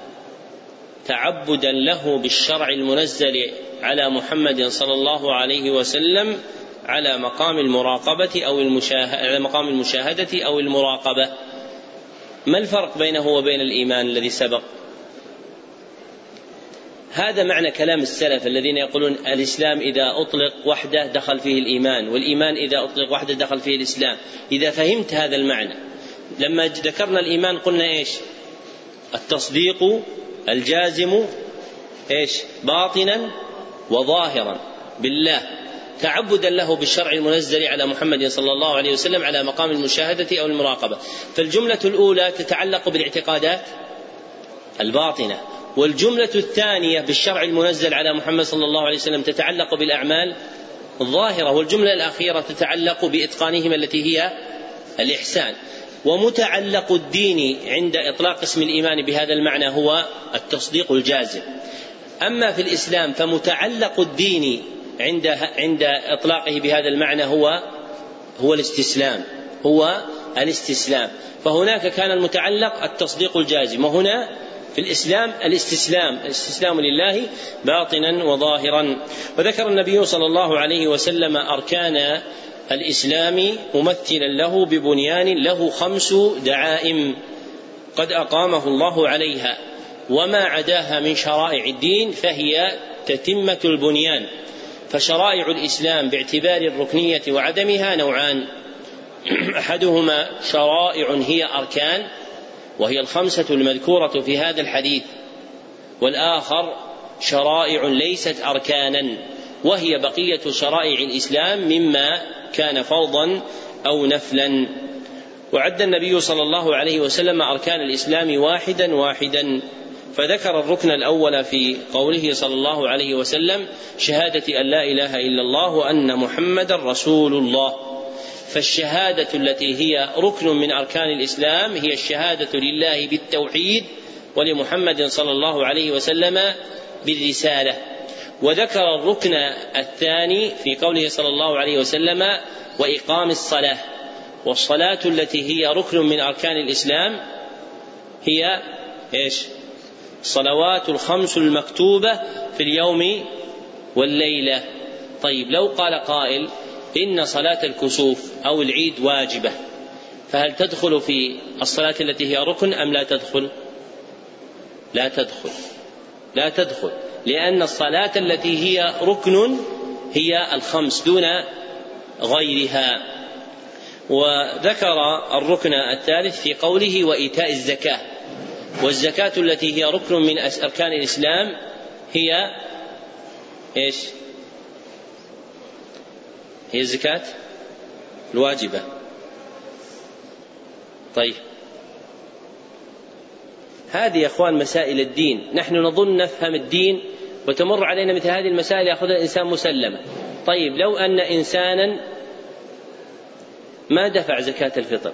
تعبدا له بالشرع المنزل على محمد صلى الله عليه وسلم على مقام المراقبة أو المشاهدة على مقام المشاهدة أو المراقبة. ما الفرق بينه وبين الإيمان الذي سبق؟ هذا معنى كلام السلف الذين يقولون الإسلام إذا أطلق وحده دخل فيه الإيمان، والإيمان إذا أطلق وحده دخل فيه الإسلام. إذا فهمت هذا المعنى، لما ذكرنا الإيمان قلنا إيش؟ التصديق الجازم إيش؟ باطنا وظاهرا بالله، تعبدا له بالشرع المنزل على محمد صلى الله عليه وسلم على مقام المشاهدة أو المراقبة. فالجملة الأولى تتعلق بالاعتقادات الباطنة، والجملة الثانية بالشرع المنزل على محمد صلى الله عليه وسلم تتعلق بالأعمال الظاهرة، والجملة الأخيرة تتعلق بإتقانهم التي هي الإحسان. ومتعلق الدين عند إطلاق اسم الإيمان بهذا المعنى هو التصديق الجازم. أما في الإسلام فمتعلق الدين عند عند إطلاقه بهذا المعنى هو هو الاستسلام هو الاستسلام فهناك كان المتعلق التصديق الجازم، وهنا في الإسلام الاستسلام الاستسلام لله باطنا وظاهرا. وذكر النبي صلى الله عليه وسلم أركان الإسلام ممثلا له ببنيان له خمس دعائم قد أقامه الله عليها، وما عداها من شرائع الدين فهي تتمة البنيان. فشرائع الإسلام باعتبار الركنية وعدمها نوعان: أحدهما شرائع هي أركان وهي الخمسة المذكورة في هذا الحديث، والآخر شرائع ليست أركانا وهي بقية شرائع الإسلام مما كان فرضا أو نفلا. وعد النبي صلى الله عليه وسلم أركان الإسلام واحدا واحدا، فذكر الركن الأول في قوله صلى الله عليه وسلم: شهادة أن لا إله إلا الله وأن محمدا رسول الله. فالشهادة التي هي ركن من أركان الإسلام هي الشهادة لله بالتوحيد ولمحمد صلى الله عليه وسلم بالرسالة. وذكر الركن الثاني في قوله صلى الله عليه وسلم: وإقام الصلاة. والصلاة التي هي ركن من أركان الإسلام هي إيش؟ الصلوات الخمس المكتوبة في اليوم والليلة. طيب، لو قال قائل إن صلاة الكسوف أو العيد واجبة، فهل تدخل في الصلاة التي هي ركن أم لا تدخل؟ لا تدخل لا تدخل لأن الصلاة التي هي ركن هي الخمس دون غيرها. وذكر الركن الثالث في قوله: وإيتاء الزكاة. والزكاة التي هي ركن من أركان الإسلام هي إيش؟ هي الزكاة الواجبة. طيب، هذه يا أخوان مسائل الدين، نحن نظن نفهم الدين وتمر علينا مثل هذه المسائل يأخذها الإنسان مسلمة. طيب، لو أن إنسانا ما دفع زكاة الفطر،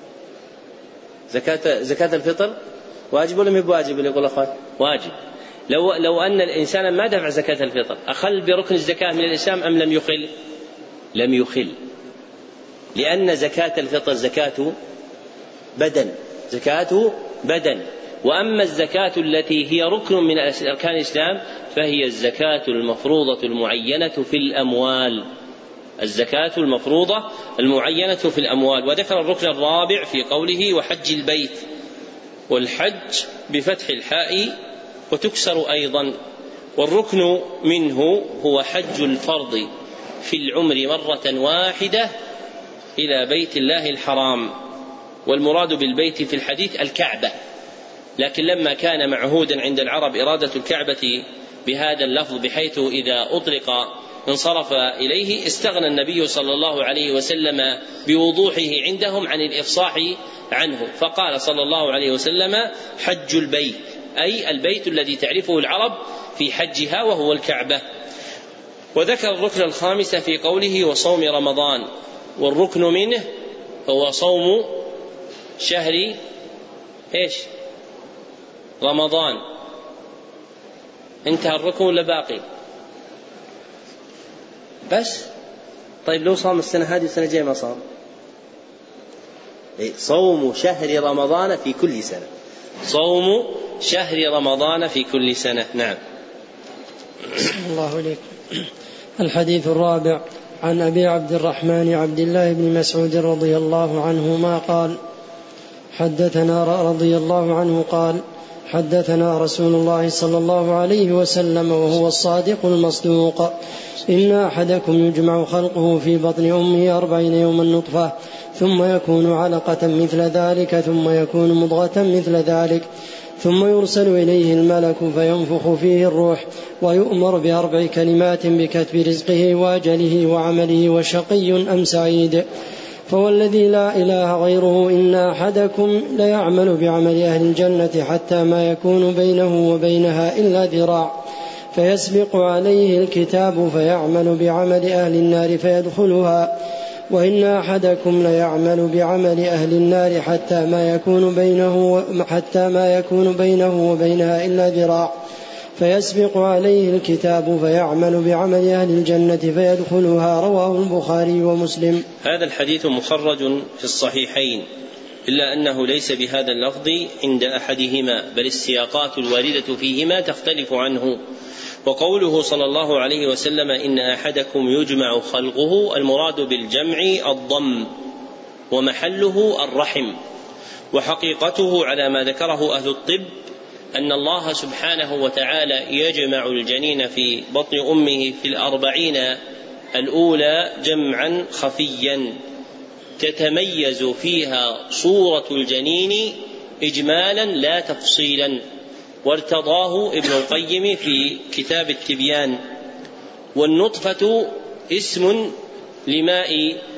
زكاة زكاة الفطر واجب ولا مو بواجب؟ اللي يقول أخوان واجب. لو لو أن الإنسان ما دفع زكاة الفطر، أخل بركن الزكاة من الإسلام أم لم يخل؟ لم يخل، لأن زكاة الفطر زكاة بدن، زكاة بدن. وأما الزكاة التي هي ركن من أركان الإسلام فهي الزكاة المفروضة المعينة في الأموال، الزكاة المفروضة المعينة في الأموال. وذكر الركن الرابع في قوله: وحج البيت. والحج بفتح الحاء وتكسر أيضا. والركن منه هو حج الفرض في العمر مرة واحدة إلى بيت الله الحرام. والمراد بالبيت في الحديث الكعبة، لكن لما كان معهودا عند العرب إرادة الكعبة بهذا اللفظ بحيث إذا أطلق انصرف إليه، استغنى النبي صلى الله عليه وسلم بوضوحه عندهم عن الإفصاح عنه، فقال صلى الله عليه وسلم: حج البيت، أي البيت الذي تعرفه العرب في حجها وهو الكعبة. وذكر الركن الخامس في قوله: وصوم رمضان. والركن منه هو صوم شهر إيش؟ رمضان. انتهى الركن ولا باقي؟ بس. طيب، لو صام السنة هذه السنة جاي ما صام؟ صوم شهر رمضان في كل سنة، صوم شهر رمضان في كل سنة. نعم. الله عليك. الحديث الرابع عن أبي عبد الرحمن عبد الله بن مسعود رضي الله عنهما قال: حدثنا رضي الله عنه قال: حدثنا رسول الله صلى الله عليه وسلم وهو الصادق المصدوق: إن أحدكم يجمع خلقه في بطن أمه أربعين يوما نطفة، ثم يكون علقة مثل ذلك، ثم يكون مضغة مثل ذلك، ثم يرسل إليه الملك فينفخ فيه الروح، ويؤمر بأربع كلمات بكتب رزقه وأجله وعمله وشقي أم سعيد. فوالذي لا إله غيره إن أحدكم ليعمل بعمل أهل الجنة حتى ما يكون بينه وبينها إلا ذراع، فيسبق عليه الكتاب فيعمل بعمل أهل النار فيدخلها، وإن أحدكم ليعمل بعمل أهل النار حتى ما يكون بينه حتى ما يكون بينه وبينها إلا ذراع، فيسبق عليه الكتاب فيعمل بعمل أهل الجنة فيدخلها. رواه البخاري ومسلم. هذا الحديث مخرج في الصحيحين، إلا أنه ليس بهذا اللفظ عند أحدهما، بل السياقات الواردة فيهما تختلف عنه. وقوله صلى الله عليه وسلم: إن أحدكم يجمع خلقه، المراد بالجمع الضم، ومحله الرحم. وحقيقته على ما ذكره أهل الطب أن الله سبحانه وتعالى يجمع الجنين في بطن أمه في الأربعين الأولى جمعا خفيا تتميز فيها صورة الجنين إجمالا لا تفصيلا، وارتضاه ابن القيم في كتاب التبيان. والنطفة اسم لماء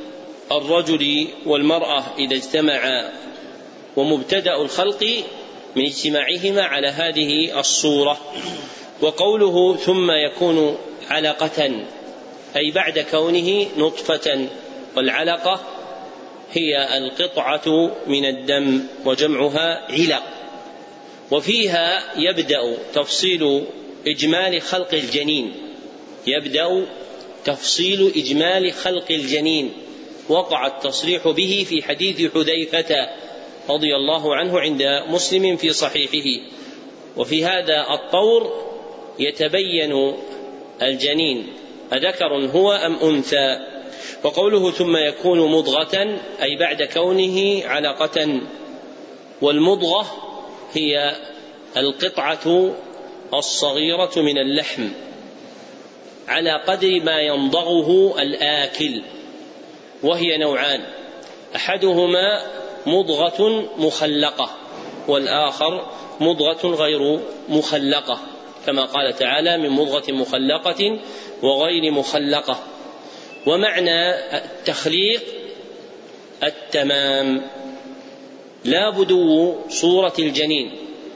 الرجل والمرأة إذا اجتمعا، ومبتدأ الخلق من اجتماعهما على هذه الصورة. وقوله ثم يكون علقة أي بعد كونه نطفة، والعلقة هي القطعة من الدم وجمعها علق. وفيها يبدأ تفصيل إجمال خلق الجنين، يبدأ تفصيل إجمال خلق الجنين، وقع التصريح به في حديث حذيفة رضي الله عنه عند مسلم في صحيحه. وفي هذا الطور يتبين الجنين أذكر هو أم أنثى. وقوله ثم يكون مضغة أي بعد كونه علقة، والمضغة هي القطعة الصغيرة من اللحم على قدر ما يمضغه الآكل، وهي نوعان، أحدهما مضغة مخلقة والآخر مضغة غير مخلقة، كما قال تعالى من مضغة مخلقة وغير مخلقة. ومعنى التخليق التمام، لا بدو صورة الجنين،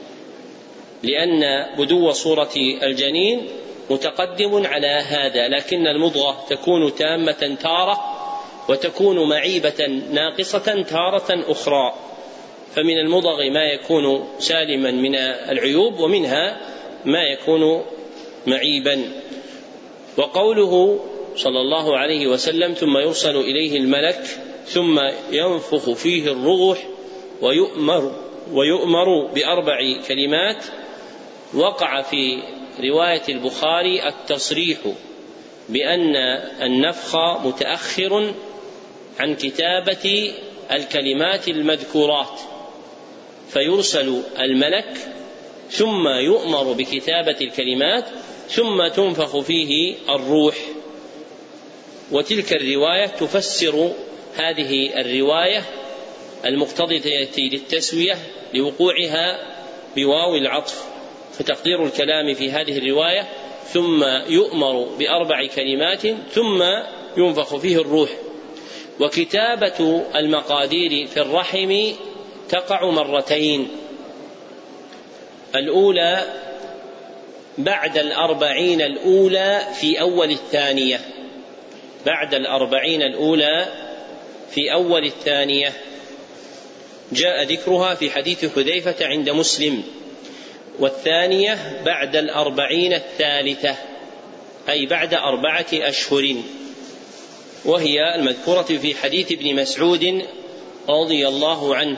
لأن بدو صورة الجنين متقدم على هذا، لكن المضغة تكون تامة تارة وتكون معيبة ناقصة تارة أخرى، فمن المضغ ما يكون سالما من العيوب ومنها ما يكون معيبا. وقوله صلى الله عليه وسلم ثم يرسل إليه الملك ثم ينفخ فيه الروح ويؤمر, ويؤمر بأربع كلمات، وقع في رواية البخاري التصريح بأن النفخ متأخر عن كتابة الكلمات المذكورات، فيرسل الملك ثم يؤمر بكتابة الكلمات ثم تنفخ فيه الروح. وتلك الرواية تفسر هذه الرواية المقتضية للتسوية لوقوعها بواو العطف، فتقدير الكلام في هذه الرواية ثم يؤمر بأربع كلمات ثم ينفخ فيه الروح. وكتابة المقادير في الرحم تقع مرتين، الأولى بعد الأربعين الأولى في أول الثانية، بعد الأربعين الأولى في أول الثانية جاء ذكرها في حديث حذيفة عند مسلم. والثانية بعد الأربعين الثالثة أي بعد أربعة أشهر، وهي المذكورة في حديث ابن مسعود رضي الله عنه.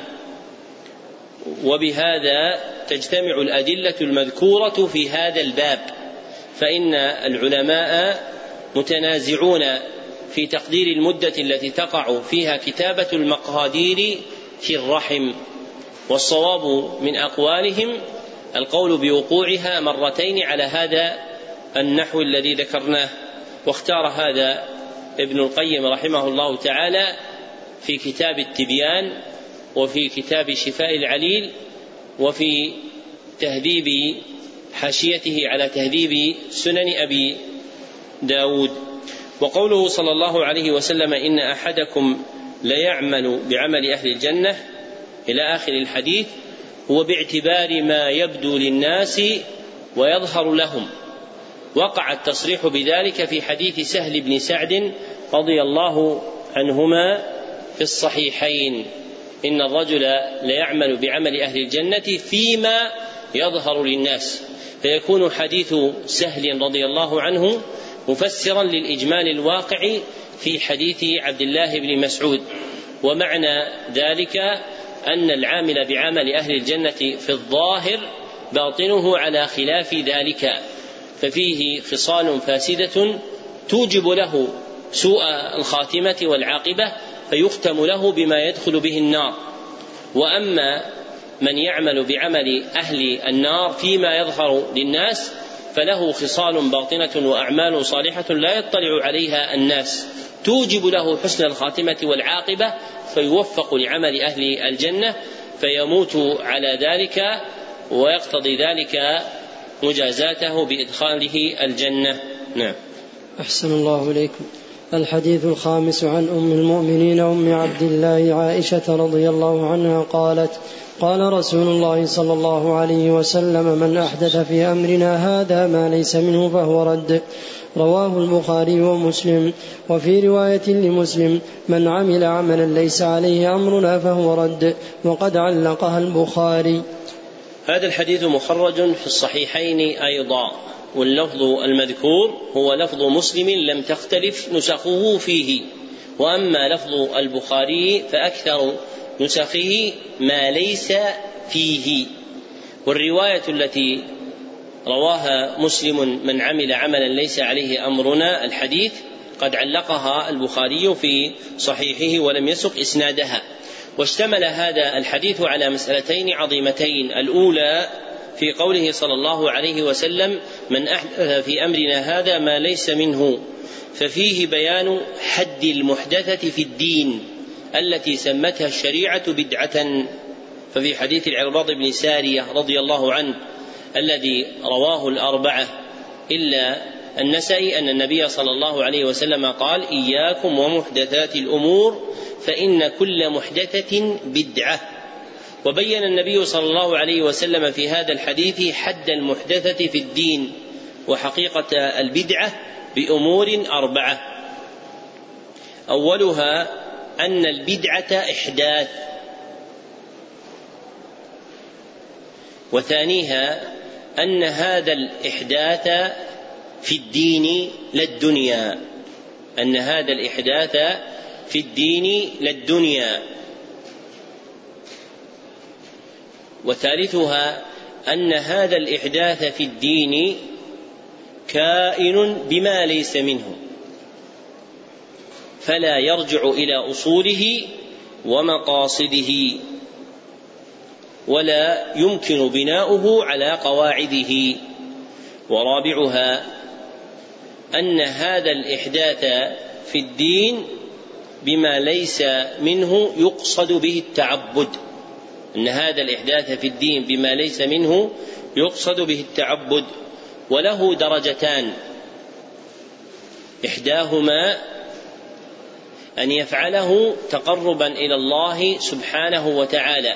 وبهذا تجتمع الأدلة المذكورة في هذا الباب، فإن العلماء متنازعون في تقدير المدة التي تقع فيها كتابة المقادير في الرحم، والصواب من أقوالهم القول بوقوعها مرتين على هذا النحو الذي ذكرناه. واختار هذا ابن القيم رحمه الله تعالى في كتاب التبيان، وفي كتاب شفاء العليل، وفي تهذيب حاشيته على تهذيب سنن أبي داود. وقوله صلى الله عليه وسلم إن أحدكم ليعمل بعمل أهل الجنة إلى آخر الحديث هو باعتبار ما يبدو للناس ويظهر لهم، وقع التصريح بذلك في حديث سهل بن سعد رضي الله عنهما في الصحيحين إن الرجل ليعمل بعمل أهل الجنة فيما يظهر للناس، فيكون حديث سهل رضي الله عنه مفسرا للإجمال الواقع في حديث عبد الله بن مسعود. ومعنى ذلك أن العامل بعمل أهل الجنة في الظاهر باطنه على خلاف ذلك، ففيه خصال فاسدة توجب له سوء الخاتمة والعاقبة، فيختم له بما يدخل به النار. وأما من يعمل بعمل أهل النار فيما يظهر للناس فله خصال باطنة وأعمال صالحة لا يطلع عليها الناس توجب له حسن الخاتمة والعاقبة، فيوفق لعمل أهل الجنة فيموت على ذلك، ويقتضي ذلك مجازاته بإدخاله الجنة. نعم. أحسن الله إليكم. الحديث الخامس عن أم المؤمنين أم عبد الله عائشة رضي الله عنها قالت: قال رسول الله صلى الله عليه وسلم: من أحدث في أمرنا هذا ما ليس منه فهو رد. رواه البخاري ومسلم. وفي رواية لمسلم: من عمل عملا ليس عليه أمرنا فهو رد. وقد علقها البخاري. هذا الحديث مخرج في الصحيحين أيضا، واللفظ المذكور هو لفظ مسلم لم تختلف نسخه فيه، وأما لفظ البخاري فأكثر نسخه ما ليس فيه. والرواية التي رواها مسلم: من عمل عملا ليس عليه أمرنا، الحديث قد علقها البخاري في صحيحه ولم يسق إسنادها. واشتمل هذا الحديث على مسألتين عظيمتين: الأولى في قوله صلى الله عليه وسلم: من أحدث في أمرنا هذا ما ليس منه، ففيه بيان حد المحدثة في الدين التي سمتها الشريعة بدعة. ففي حديث العرباض بن سارية رضي الله عنه الذي رواه الأربعة إلا النسائي أن النبي صلى الله عليه وسلم قال: إياكم ومحدثات الأمور فإن كل محدثة بدعة. وبين النبي صلى الله عليه وسلم في هذا الحديث حد المحدثة في الدين وحقيقة البدعة بأمور أربعة: أولها أن البدعة إحداث، وثانيها أن هذا الإحداث في الدين لا الدنيا، أن هذا الإحداث في الدين لا الدنيا، وثالثها أن هذا الإحداث في الدين كائن بما ليس منه، فلا يرجع إلى أصوله ومقاصده، ولا يمكن بناؤه على قواعده. ورابعها أن هذا الإحداث في الدين بما ليس منه يقصد به التعبد، أن هذا الإحداث في الدين بما ليس منه يقصد به التعبد، وله درجتان: إحداهما أن يفعله تقربا إلى الله سبحانه وتعالى،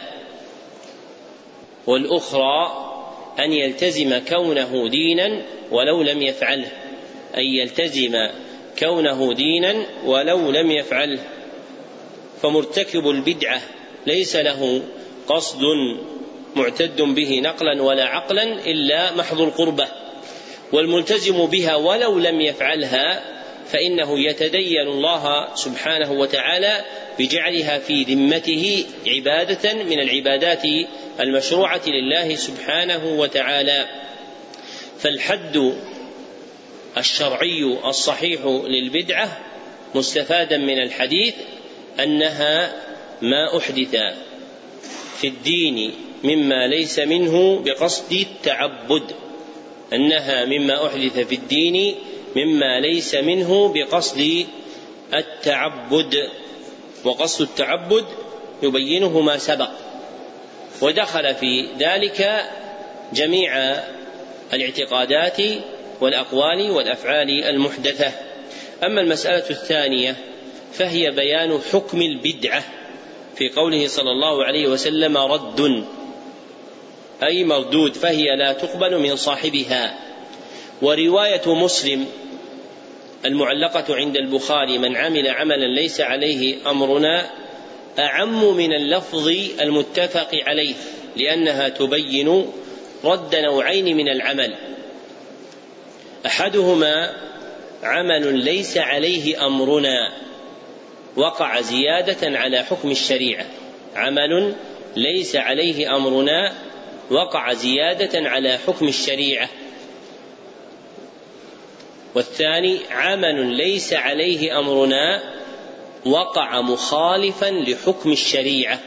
والأخرى أن يلتزم كونه دينا ولو لم يفعله، أن يلتزم كونه دينا ولو لم يفعله. فمرتكب البدعة ليس له قصد معتد به نقلا ولا عقلا إلا محض القربة، والملتزم بها ولو لم يفعلها فإنه يتدين الله سبحانه وتعالى بجعلها في ذمته عبادة من العبادات المشروعة لله سبحانه وتعالى. فالحد الشرعي الصحيح للبدعة مستفادا من الحديث أنها ما أحدث في الدين مما ليس منه بقصد التعبد، أنها مما أحدث في الدين مما ليس منه بقصد التعبد، وقصد التعبد يبينه ما سبق، ودخل في ذلك جميع الاعتقادات والأقوال والأفعال المحدثة. أما المسألة الثانية فهي بيان حكم البدعة في قوله صلى الله عليه وسلم: رد، أي مردود، فهي لا تقبل من صاحبها. ورواية مسلم المعلقة عند البخاري: من عمل عملا ليس عليه أمرنا، أعم من اللفظ المتفق عليه، لأنها تبين رد نوعين من العمل: أحدهما عمل ليس عليه أمرنا وقع زيادة على حكم الشريعة، عمل ليس عليه أمرنا وقع زيادة على حكم الشريعة. والثاني عمل ليس عليه أمرنا وقع مخالفا لحكم الشريعة،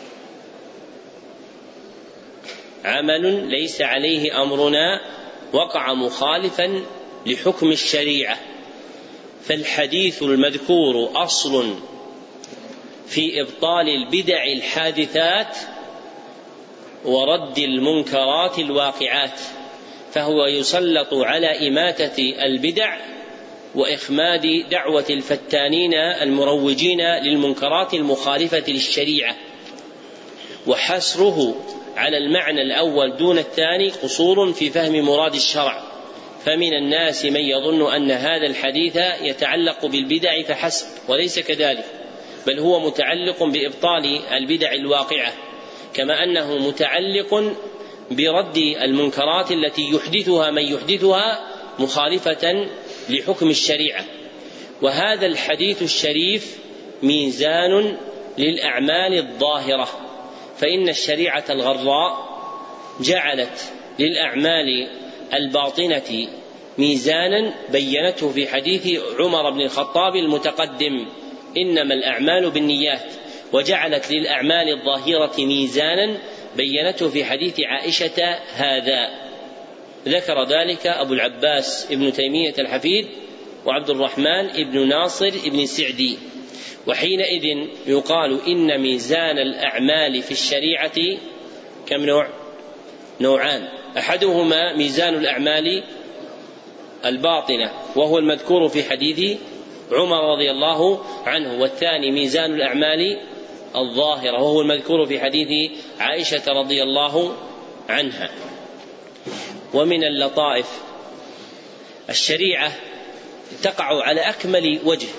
عمل ليس عليه أمرنا وقع مخالفا لحكم الشريعة. فالحديث المذكور أصل في إبطال البدع الحادثات ورد المنكرات الواقعات، فهو يسلط على إماتة البدع وإخماد دعوة الفتانين المروجين للمنكرات المخالفة للشريعة، وحصره على المعنى الأول دون الثاني قصور في فهم مراد الشرع، فمن الناس من يظن أن هذا الحديث يتعلق بالبدع فحسب، وليس كذلك، بل هو متعلق بإبطال البدع الواقعة، كما أنه متعلق برد المنكرات التي يحدثها من يحدثها مخالفة لحكم الشريعة. وهذا الحديث الشريف ميزان للأعمال الظاهرة، فإن الشريعة الغراء جعلت للأعمال الباطنة ميزانا بينته في حديث عمر بن الخطاب المتقدم: إنما الأعمال بالنيات، وجعلت للأعمال الظاهرة ميزانا بينته في حديث عائشة هذا. ذكر ذلك أبو العباس ابن تيمية الحفيد وعبد الرحمن ابن ناصر ابن سعدي. وحينئذ يقال إن ميزان الأعمال في الشريعة كم نوع؟ نوعان: أحدهما ميزان الأعمال الباطنة وهو المذكور في حديث عمر رضي الله عنه، والثاني ميزان الأعمال الظاهرة وهو المذكور في حديث عائشة رضي الله عنها. ومن اللطائف الشريعة تقع على أكمل وجه.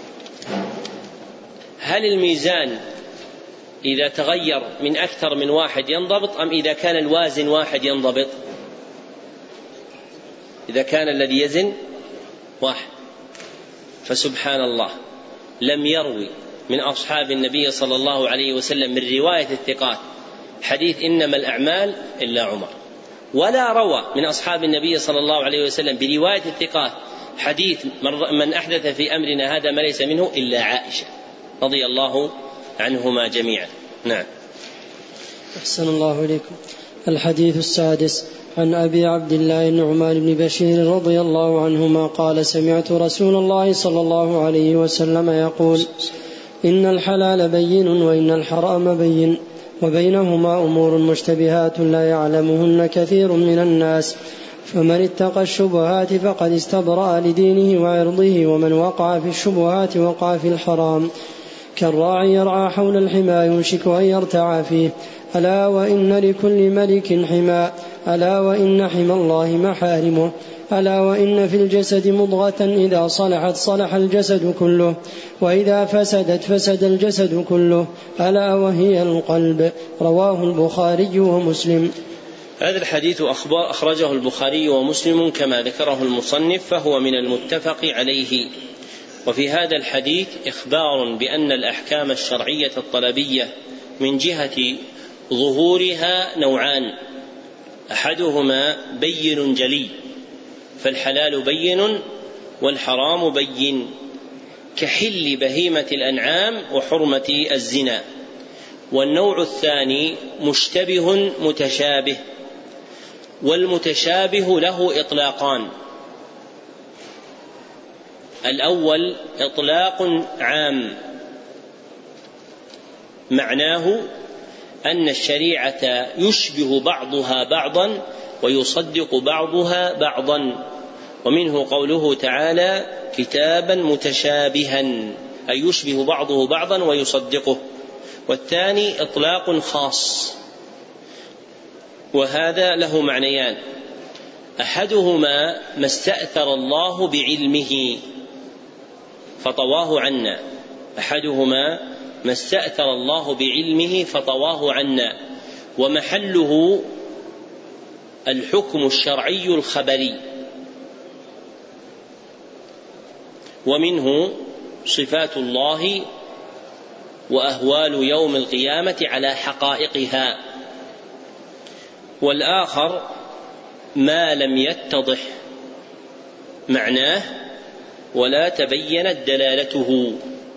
هل الميزان إذا تغير من أكثر من واحد ينضبط، أم إذا كان الوازن واحد ينضبط؟ إذا كان الذي يزن واحد. فسبحان الله، لم يروي من أصحاب النبي صلى الله عليه وسلم من رواية الثقات حديث إنما الأعمال إلا عمر، ولا روى من أصحاب النبي صلى الله عليه وسلم برواية الثقات حديث من أحدث في أمرنا هذا ما ليس منه إلا عائشة رضي الله عنهما جميعا. نعم. أحسن الله إليكم. الحديث السادس عن أبي عبد الله النعمان بن بشير رضي الله عنهما قال: سمعت رسول الله صلى الله عليه وسلم يقول: إن الحلال بين وإن الحرام بين وبينهما أمور مشتبهات لا يعلمهن كثير من الناس، فمن اتقى الشبهات فقد استبرأ لدينه وعرضه، ومن وقع في الشبهات وقع في الحرام. كالراعي يرعى حول الحمى يوشك أن يرتع فيه. ألا وإن لكل ملك حمى، ألا وإن حمى الله محارمه، ألا وإن في الجسد مضغة إذا صلحت صلح الجسد كله، وإذا فسدت فسد الجسد كله، ألا وهي القلب. رواه البخاري ومسلم. هذا الحديث أخبار أخرجه البخاري ومسلم كما ذكره المصنف، فهو من المتفق عليه. وفي هذا الحديث إخبار بأن الأحكام الشرعية الطلبية من جهة ظهورها نوعان: أحدهما بين جلي، فالحلال بين والحرام بين، كحل بهيمة الأنعام وحرمة الزنا. والنوع الثاني مشتبه متشابه، والمتشابه له إطلاقان: الأول إطلاق عام معناه أن الشريعة يشبه بعضها بعضا ويصدق بعضها بعضا، ومنه قوله تعالى: كتابا متشابها، أي يشبه بعضه بعضا ويصدقه. والثاني إطلاق خاص، وهذا له معنيان: أحدهما ما استأثر الله بعلمه فطواه عنا، أحدهما ما استأثر الله بعلمه فطواه عنا، ومحله الحكم الشرعي الخبري. ومنه صفات الله وأهوال يوم القيامة على حقائقها. والآخر ما لم يتضح معناه ولا تبينت دلالته،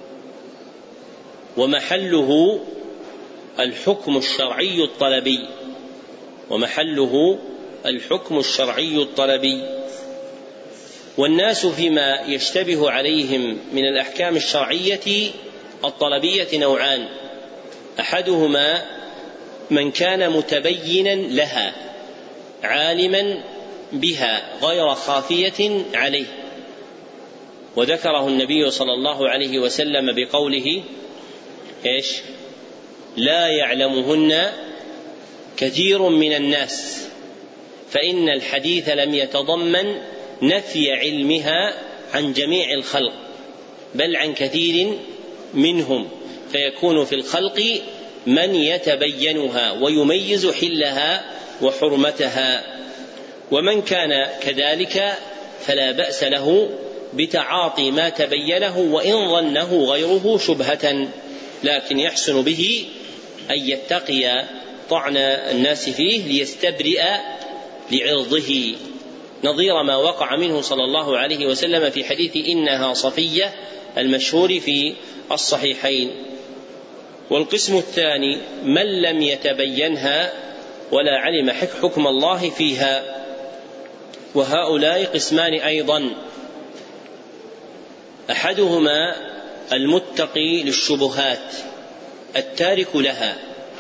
ومحله الحكم الشرعي الطلبي ومحله الحكم الشرعي الطلبي. والناس فيما يشتبه عليهم من الأحكام الشرعية الطلبية نوعان: أحدهما من كان متبينا لها عالما بها غير خافية عليه، وذكره النبي صلى الله عليه وسلم بقوله إيش؟ لا يعلمهن كثير من الناس، فإن الحديث لم يتضمن نفي علمها عن جميع الخلق بل عن كثير منهم، فيكون في الخلق من يتبينها ويميز حلها وحرمتها، ومن كان كذلك فلا بأس له بتعاطي ما تبينه وإن ظنه غيره شبهة، لكن يحسن به أن يتقي طعن الناس فيه ليستبرئ لعرضه، نظير ما وقع منه صلى الله عليه وسلم في حديث إنها صفية المشهور في الصحيحين. والقسم الثاني من لم يتبينها ولا علم حكم الله فيها، وهؤلاء قسمان أيضا، أحدهما المتقي للشبهات التارك لها،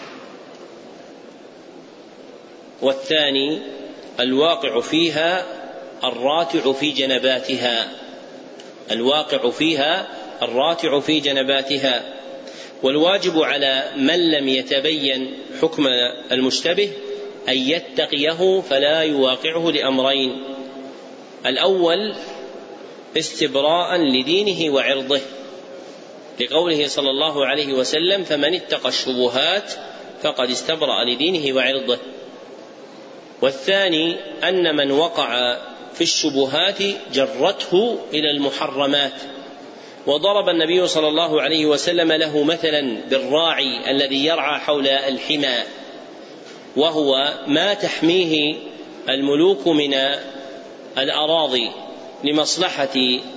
والثاني الواقع فيها الراتع في جنباتها الواقع فيها الراتع في جنباتها. والواجب على من لم يتبين حكم المشتبه أن يتقيه فلا يواقعه لأمرين: الأول استبراء لدينه وعرضه، لقوله صلى الله عليه وسلم فمن اتقى الشبهات فقد استبرأ لدينه وعرضه. والثاني أن من وقع في الشبهات جرته إلى المحرمات، وضرب النبي صلى الله عليه وسلم له مثلا بالراعي الذي يرعى حول الحمى، وهو ما تحميه الملوك من الأراضي لمصلحة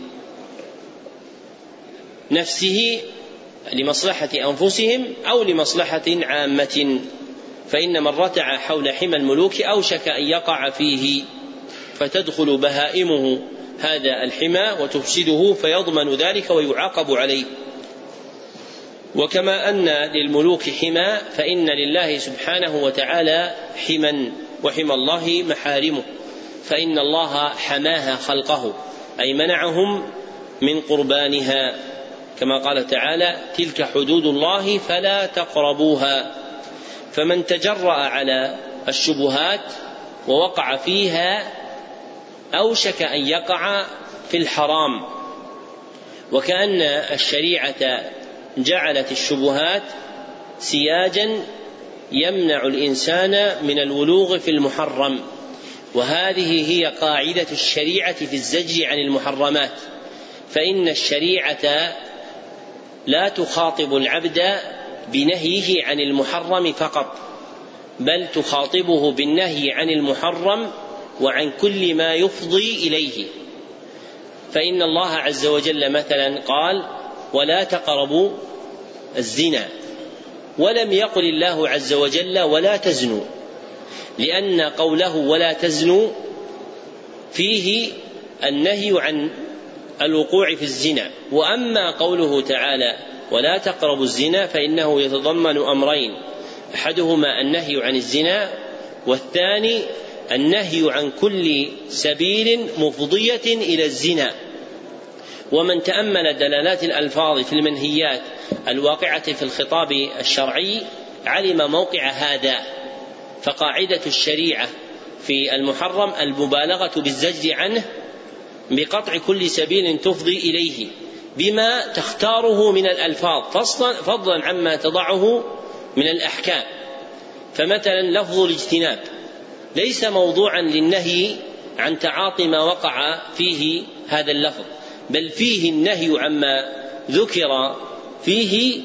نفسه لمصلحة أنفسهم أو لمصلحة عامة، فإن من رتع حول حمى الملوك أوشك أن يقع فيه فتدخل بهائمه هذا الحمى وتفسده فيضمن ذلك ويعاقب عليه. وكما أن للملوك حمى فإن لله سبحانه وتعالى حمى، وحمى الله محارمه، فإن الله حماها خلقه أي منعهم من قربانها، كما قال تعالى تلك حدود الله فلا تقربوها. فمن تجرأ على الشبهات ووقع فيها أوشك أن يقع في الحرام، وكأن الشريعة جعلت الشبهات سياجا يمنع الإنسان من الولوغ في المحرم، وهذه هي قاعدة الشريعة في الزجر عن المحرمات، فإن الشريعة لا تخاطب العبد بنهيه عن المحرم فقط، بل تخاطبه بالنهي عن المحرم وعن كل ما يفضي إليه. فإن الله عز وجل مثلا قال ولا تقربوا الزنا، ولم يقل الله عز وجل ولا تزنوا، لأن قوله ولا تزنوا فيه النهي عن الوقوع في الزنا، وأما قوله تعالى ولا تقربوا الزنا فإنه يتضمن أمرين: أحدهما النهي عن الزنا، والثاني النهي عن كل سبيل مفضية إلى الزنا. ومن تأمل دلالات الألفاظ في المنهيات الواقعة في الخطاب الشرعي علم موقع هذا، فقاعدة الشريعة في المحرم المبالغة بالزجر عنه بقطع كل سبيل تفضي إليه بما تختاره من الألفاظ فضلا عما تضعه من الأحكام. فمثلا لفظ الاجتناب ليس موضوعا للنهي عن تعاطي ما وقع فيه هذا اللفظ، بل فيه النهي عما ذكر فيه،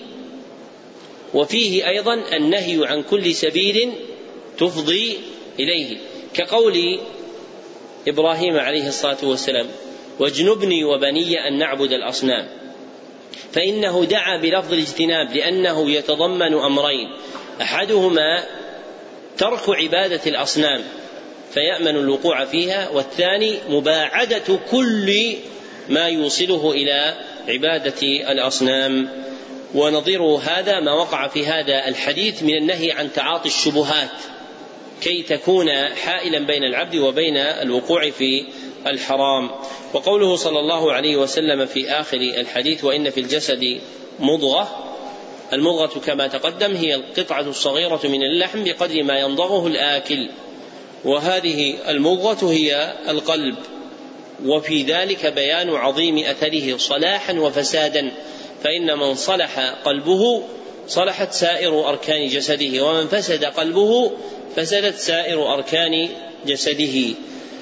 وفيه أيضا النهي عن كل سبيل تفضي إليه، كقول إبراهيم عليه الصلاة والسلام واجنبني وبني أن نعبد الأصنام، فإنه دعا بلفظ الاجتناب لأنه يتضمن أمرين: أحدهما ترك عبادة الأصنام فيأمن الوقوع فيها، والثاني مباعدة كل ما يوصله إلى عبادة الأصنام. ونظير هذا ما وقع في هذا الحديث من النهي عن تعاطي الشبهات كي تكون حائلا بين العبد وبين الوقوع في الحرام. وقوله صلى الله عليه وسلم في آخر الحديث وإن في الجسد مضغة، المضغة كما تقدم هي القطعة الصغيرة من اللحم بقدر ما يمضغه الآكل، وهذه المضغة هي القلب، وفي ذلك بيان عظيم أثره صلاحا وفسادا، فإن من صلح قلبه صلحت سائر أركان جسده، ومن فسد قلبه فسدت سائر أركان جسده.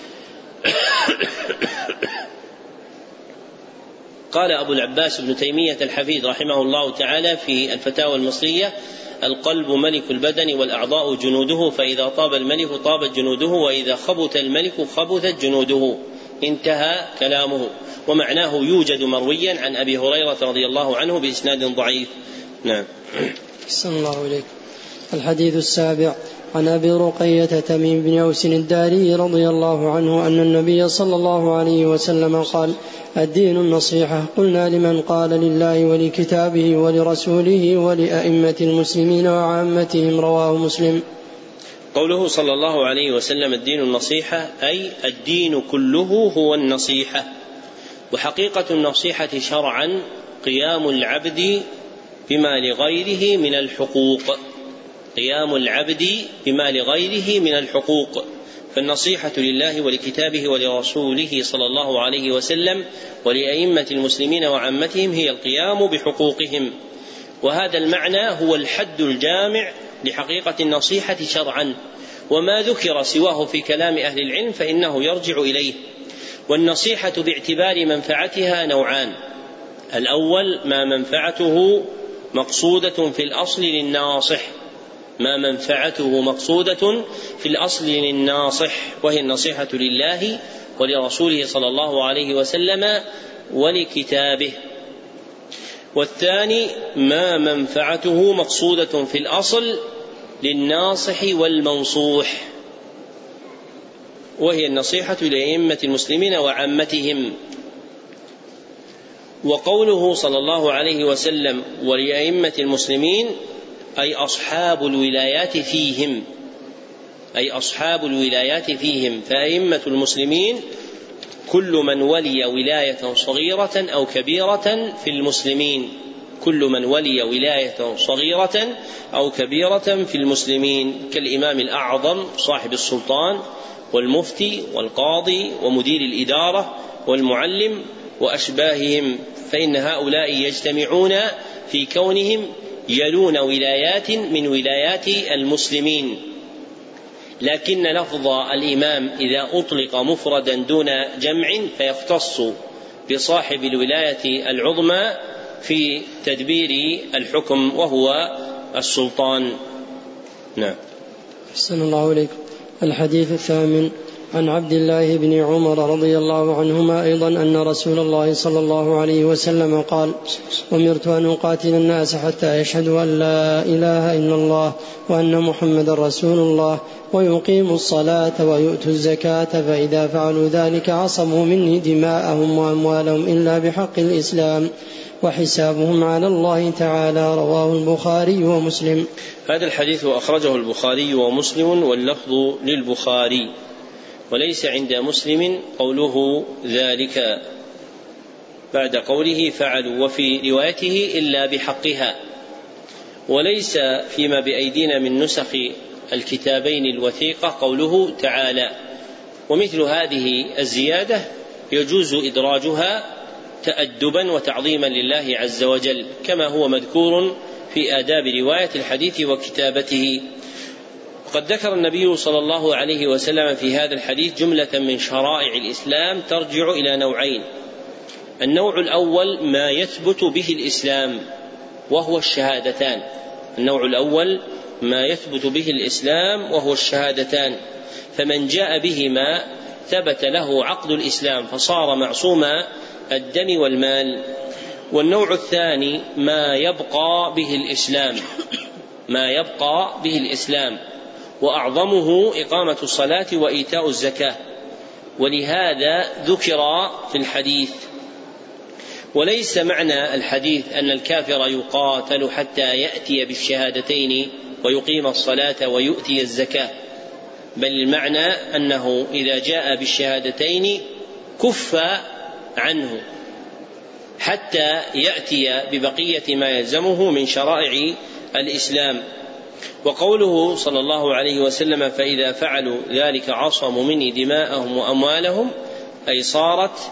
قال أبو العباس ابن تيمية الحفيد رحمه الله تعالى في الفتاوى المصرية: القلب ملك البدن والأعضاء جنوده، فإذا طاب الملك طابت جنوده، وإذا خبث الملك خبثت جنوده. انتهى كلامه. ومعناه يوجد مرويا عن أبي هريرة رضي الله عنه بإسناد ضعيف. نعم. أحسن الله إليك. الحديث السابع عن أبي رقية تميم بن أوس الداري رضي الله عنه أن النبي صلى الله عليه وسلم قال: الدين النصيحة. قلنا: لمن؟ قال: لله ولكتابه ولرسوله ولأئمة المسلمين وعامتهم. رواه مسلم. قوله صلى الله عليه وسلم الدين النصيحة، أي الدين كله هو النصيحة. وحقيقة النصيحة شرعا قيام العبد بما لغيره من الحقوق، قيام العبد بما لغيره من الحقوق، فالنصيحة لله ولكتابه ولرسوله صلى الله عليه وسلم ولأئمة المسلمين وعامتهم هي القيام بحقوقهم. وهذا المعنى هو الحد الجامع لحقيقة النصيحة شرعا، وما ذكر سواه في كلام أهل العلم فإنه يرجع إليه. والنصيحة باعتبار منفعتها نوعان: الأول ما منفعته مقصودة في الأصل للناصح، ما منفعته مقصودة في الأصل للناصح، وهي النصيحة لله ولرسوله صلى الله عليه وسلم ولكتابه. والثاني ما منفعته مقصودة في الأصل للناصح والمنصوح، وهي النصيحة لأئمة المسلمين وعامتهم. وقوله صلى الله عليه وسلم ولأئمة المسلمين أي أصحاب الولايات فيهم، أي أصحاب الولايات فيهم، فأئمة المسلمين كل من ولي ولاية صغيرة أو كبيرة في المسلمين، كل من ولي ولاية صغيرة أو كبيرة في المسلمين، كالإمام الأعظم صاحب السلطان والمفتي والقاضي ومدير الإدارة والمعلم وأشباههم، فإن هؤلاء يجتمعون في كونهم يلون ولايات من ولايات المسلمين. لكن لفظ الإمام إذا أطلق مفردا دون جمع فيختص بصاحب الولاية العظمى في تدبير الحكم وهو السلطان. نعم. أحسن الله إليكم. الحديث الثامن عن عبد الله بن عمر رضي الله عنهما أيضا أن رسول الله صلى الله عليه وسلم قال: أمرت أن أقاتل الناس حتى يشهدوا أن لا إله إلا الله وأن محمد رسول الله ويقيموا الصلاة ويؤتوا الزكاة، فإذا فعلوا ذلك عصموا مني دماءهم وأموالهم إلا بحق الإسلام وحسابهم على الله تعالى. رواه البخاري ومسلم. هذا الحديث أخرجه البخاري ومسلم واللفظ للبخاري، وليس عند مسلم قوله ذلك بعد قوله فعلوا، وفي روايته إلا بحقها، وليس فيما بأيدينا من نسخ الكتابين الوثيقة قوله تعالى. ومثل هذه الزيادة يجوز إدراجها تأدبا وتعظيما لله عز وجل، كما هو مذكور في آداب رواية الحديث وكتابته. وقد ذكر النبي صلى الله عليه وسلم في هذا الحديث جملة من شرائع الإسلام ترجع إلى نوعين: النوع الأول ما يثبت به الإسلام وهو الشهادتان، النوع الأول ما يثبت به الإسلام وهو الشهادتان، فمن جاء بهما ثبت له عقد الإسلام فصار معصوم الدم والمال. والنوع الثاني ما يبقى به الإسلام، ما يبقى به الإسلام، وأعظمه إقامة الصلاة وإيتاء الزكاة، ولهذا ذكر في الحديث. وليس معنى الحديث أن الكافر يقاتل حتى يأتي بالشهادتين ويقيم الصلاة ويؤتي الزكاة، بل المعنى أنه إذا جاء بالشهادتين كف عنه حتى يأتي ببقية ما يلزمه من شرائع الإسلام. وقوله صلى الله عليه وسلم فإذا فعلوا ذلك عصموا مني دماءهم وأموالهم، أي صارت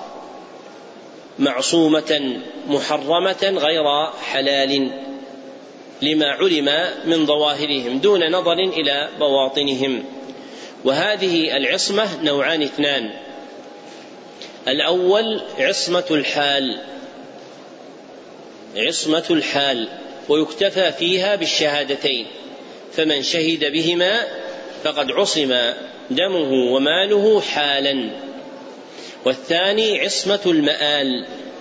معصومة محرمة غير حلال لما علم من ظواهرهم دون نظر إلى بواطنهم. وهذه العصمة نوعان اثنان: الأول عصمة الحال، عصمة الحال ويكتفى فيها بالشهادتين، فمن شهد بهما فقد عصم دمه وماله حالا. والثاني عصمة المآل،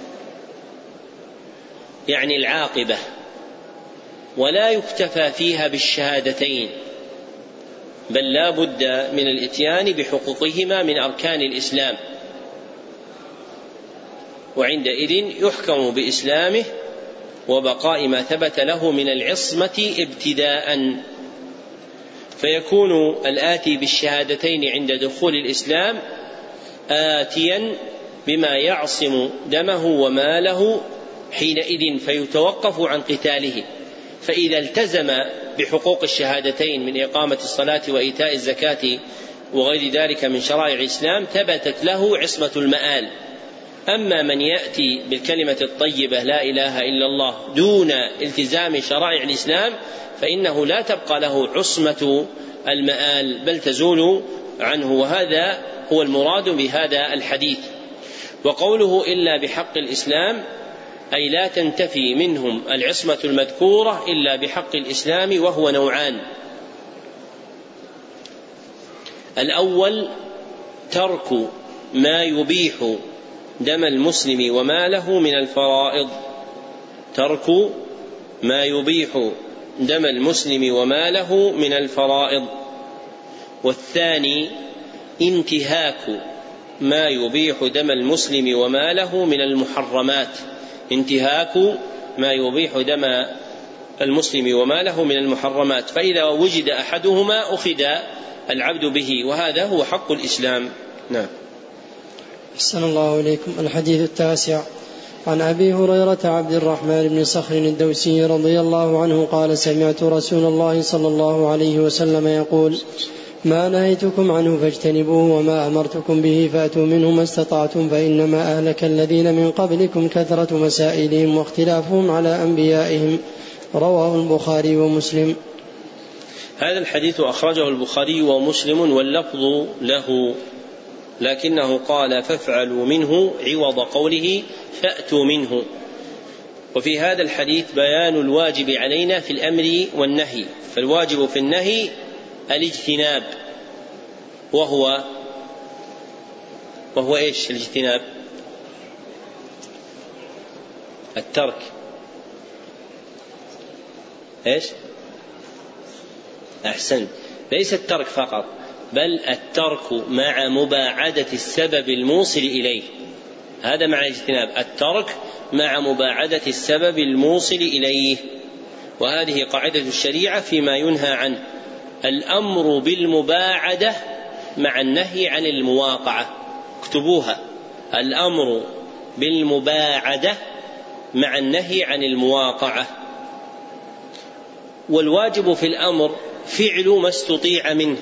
يعني العاقبة، ولا يكتفى فيها بالشهادتين، بل لا بد من الإتيان بحقوقهما من أركان الإسلام، وعندئذ يحكم بإسلامه وبقاء ما ثبت له من العصمة ابتداء، فيكون الآتي بالشهادتين عند دخول الإسلام آتيا بما يعصم دمه وماله حينئذ، فيتوقف عن قتاله. فإذا التزم بحقوق الشهادتين من إقامة الصلاة وإيتاء الزكاة وغير ذلك من شرائع الإسلام ثبتت له عصمة المآل. أما من يأتي بالكلمة الطيبة لا إله إلا الله دون التزام شرائع الإسلام فإنه لا تبقى له عصمة المآل بل تزول عنه، وهذا هو المراد بهذا الحديث. وقوله إلا بحق الإسلام أي لا تنتفي منهم العصمة المذكورة إلا بحق الإسلام، وهو نوعان: الأول ترك ما يبيح دم المسلم وماله من الفرائض، ترك ما يبيح دم المسلم وماله من الفرائض. والثاني انتهاك ما يبيح دم المسلم وماله من المحرمات، انتهاك ما يبيح دم المسلم وماله من المحرمات، فإذا وجد أحدهما أخذ العبد به، وهذا هو حق الإسلام. نعم. أحسن الله إليكم. الحديث التاسع عن أبي هريرة عبد الرحمن بن صخر الدوسي رضي الله عنه قال: سمعت رسول الله صلى الله عليه وسلم يقول: ما نهيتكم عنه فاجتنبوه وما أمرتكم به فأتوا منه ما استطعتم، فإنما أهلك الذين من قبلكم كثرة مسائلهم واختلافهم على أنبيائهم. رواه البخاري ومسلم. هذا الحديث أخرجه البخاري ومسلم واللفظ له، لكنه قال فافعلوا منه عوض قوله فأتوا منه. وفي هذا الحديث بيان الواجب علينا في الأمر والنهي، فالواجب في النهي الاجتناب، وهو وهو إيش الاجتناب؟ الترك. إيش؟ أحسن، ليس الترك فقط، بل الترك مع مباعدة السبب الموصل إليه، هذا مع الاجتناب، الترك مع مباعدة السبب الموصل إليه. وهذه قاعدة الشريعة فيما ينهى عنه: الأمر بالمباعدة مع النهي عن المواقعة. اكتبوها: الأمر بالمباعدة مع النهي عن المواقعة. والواجب في الأمر فعل ما استطيع منه،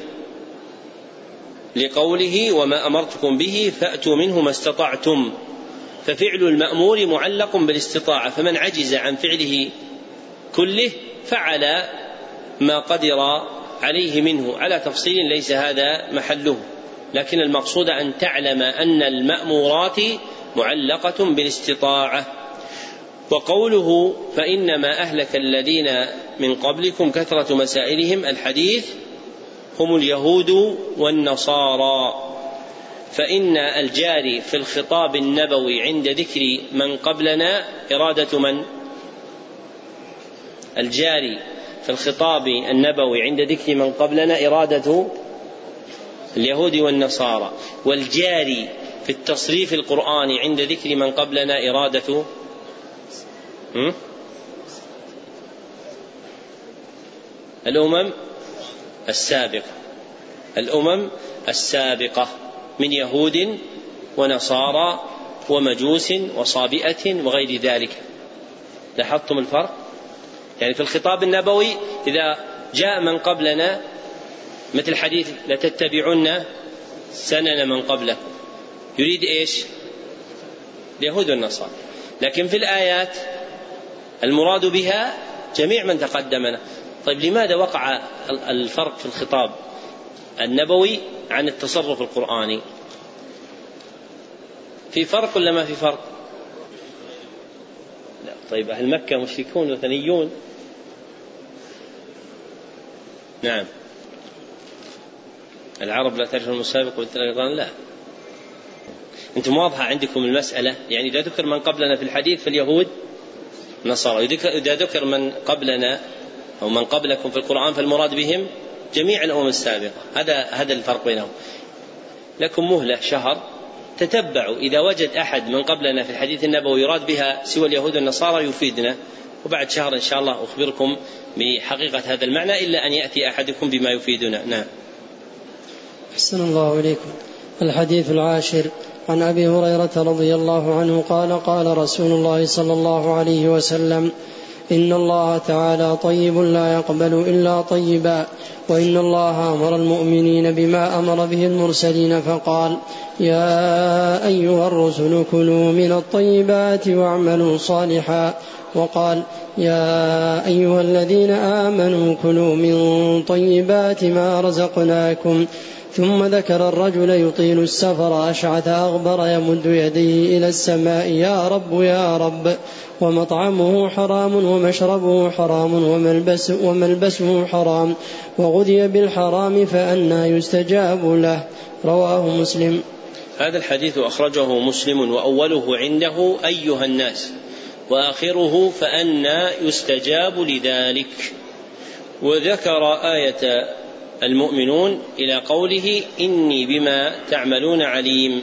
لقوله وما أمرتكم به فأتوا منه ما استطعتم، ففعل المأمور معلق بالاستطاعة، فمن عجز عن فعله كله فعل ما قدر عليه منه على تفصيل ليس هذا محله، لكن المقصود أن تعلم أن المأمورات معلقة بالاستطاعة. وقوله فإنما أهلك الذين من قبلكم كثرة مسائلهم، الحديث هم اليهود والنصارى، فإن الجاري في الخطاب النبوي عند ذكر من قبلنا إرادة من؟ الجاري في الخطاب النبوي عند ذكر من قبلنا إرادة اليهود والنصارى، والجاري في التصريف القرآني عند ذكر من قبلنا إرادة الأمم السابقة، الأمم السابقة من يهود ونصارى ومجوس وصابئة وغير ذلك. لاحظتم الفرق؟ يعني في الخطاب النبوي إذا جاء من قبلنا مثل حديث لتتبعن سنن من قبلكم يريد إيش؟ اليهود والنصارى. لكن في الآيات المراد بها جميع من تقدمنا. طيب لماذا وقع الفرق في الخطاب النبوي عن التصرف القرآني؟ في فرق ولا ما في فرق؟ لا. طيب أهل مكة مشركون وثنيون. نعم. العرب لا تعرف المسابق والتلقان. لا. أنتم واضحة عندكم المسألة. يعني إذا ذكر من قبلنا في الحديث فاليهود نصارى، إذا ذكر من قبلنا أو من قبلكم في القرآن فالمراد بهم جميع الأمم السابقة. هذا هذا الفرق بينهم. لكم مهلة شهر تتبعوا، إذا وجد أحد من قبلنا في الحديث النبوي يراد بها سوى اليهود والنصارى يفيدنا، وبعد شهر إن شاء الله أخبركم بحقيقة هذا المعنى، إلا أن يأتي أحدكم بما يفيدنا. نعم. أحسن الله إليكم. الحديث العاشر عن أبي هريرة رضي الله عنه قال قال رسول الله صلى الله عليه وسلم: إن الله تعالى طيب لا يقبل إلا طيبا، وإن الله أمر المؤمنين بما أمر به المرسلين فقال: يا أيها الرسل كلوا من الطيبات واعملوا صالحا، وقال: يا أيها الذين آمنوا كلوا من طيبات ما رزقناكم. ثم ذكر الرجل يطيل السفر أشعث أغبر يمد يديه إلى السماء: يا رب يا رب، ومطعمه حرام ومشربه حرام وملبس وملبسه حرام وغذي بالحرام فأنى يستجاب له. رواه مسلم. هذا الحديث أخرجه مسلم، وأوله عنده أيها الناس، وآخره فأنى يستجاب لذلك. وذكر آية المؤمنون إلى قوله: إني بما تعملون عليم.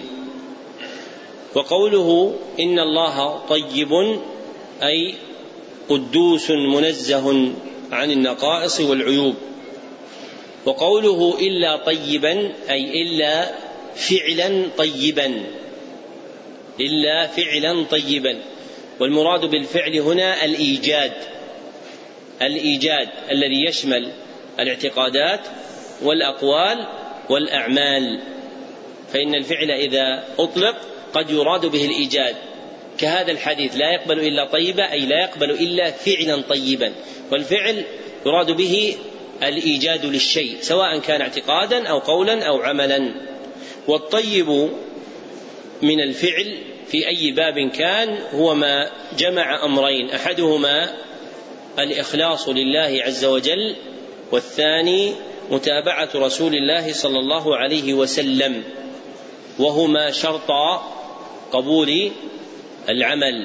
وقوله إن الله طيب أي قدوس منزه عن النقائص والعيوب. وقوله إلا طيبا أي إلا فعلا طيبا، إلا فعلا طيبا. والمراد بالفعل هنا الإيجاد، الإيجاد الذي يشمل الاعتقادات والأقوال والأعمال. فإن الفعل إذا أطلق قد يراد به الإيجاد، كهذا الحديث: لا يقبل إلا طيبا، أي لا يقبل إلا فعلا طيبا. والفعل يراد به الإيجاد للشيء سواء كان اعتقادا أو قولا أو عملا. والطيب من الفعل في أي باب كان هو ما جمع أمرين: أحدهما الإخلاص لله عز وجل، والثاني متابعة رسول الله صلى الله عليه وسلم، وهما شرطا قبول العمل.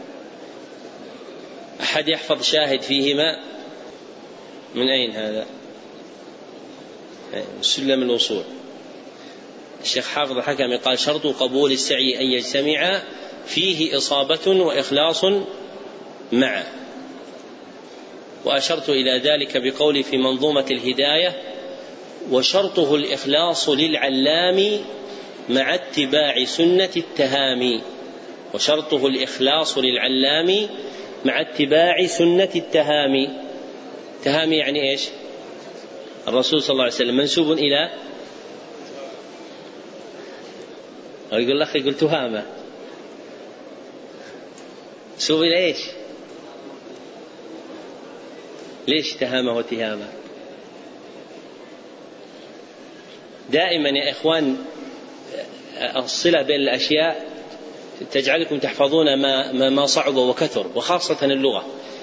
أحد يحفظ شاهد فيهما؟ من أين هذا؟ سلم الوصول. الشيخ حافظ الحكمي قال: شرط قبول السعي أن يجتمع فيه إصابة وإخلاص معه. وأشرت إلى ذلك بقولي في منظومة الهداية: وشرطه الإخلاص للعلام مع اتباع سنة التهامي. وشرطه الإخلاص للعلام مع اتباع سنة التهامي. تهامي يعني إيش؟ الرسول صلى الله عليه وسلم منسوب إلى، يقول لك يقول تهامة، منسوب إلى إيش؟ ليش تهامة وتهامة؟ دائما يا إخوان الصلة بين الأشياء تجعلكم تحفظون ما, ما, ما صعب وكثر، وخاصة اللغة.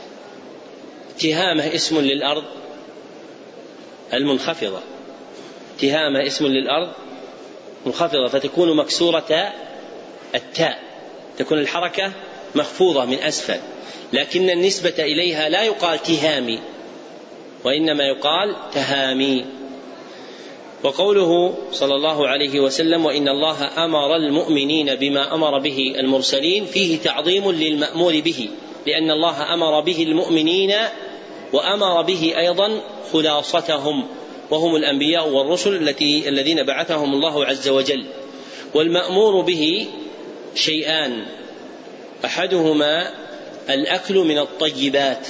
تهامة اسم للأرض المنخفضة، تهامة اسم للأرض منخفضة، فتكون مكسورة التاء، تكون الحركة مخفوضة من أسفل، لكن النسبة إليها لا يقال تهامي وإنما يقال تهامي. وقوله صلى الله عليه وسلم: وإن الله أمر المؤمنين بما أمر به المرسلين، فيه تعظيم للمأمور به، لأن الله أمر به المؤمنين وأمر به أيضا خلاصتهم، وهم الأنبياء والرسل التي الذين بعثهم الله عز وجل. والمأمور به شيئان: أحدهما الأكل من الطيبات،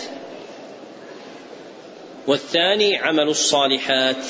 والثاني عمل الصالحات.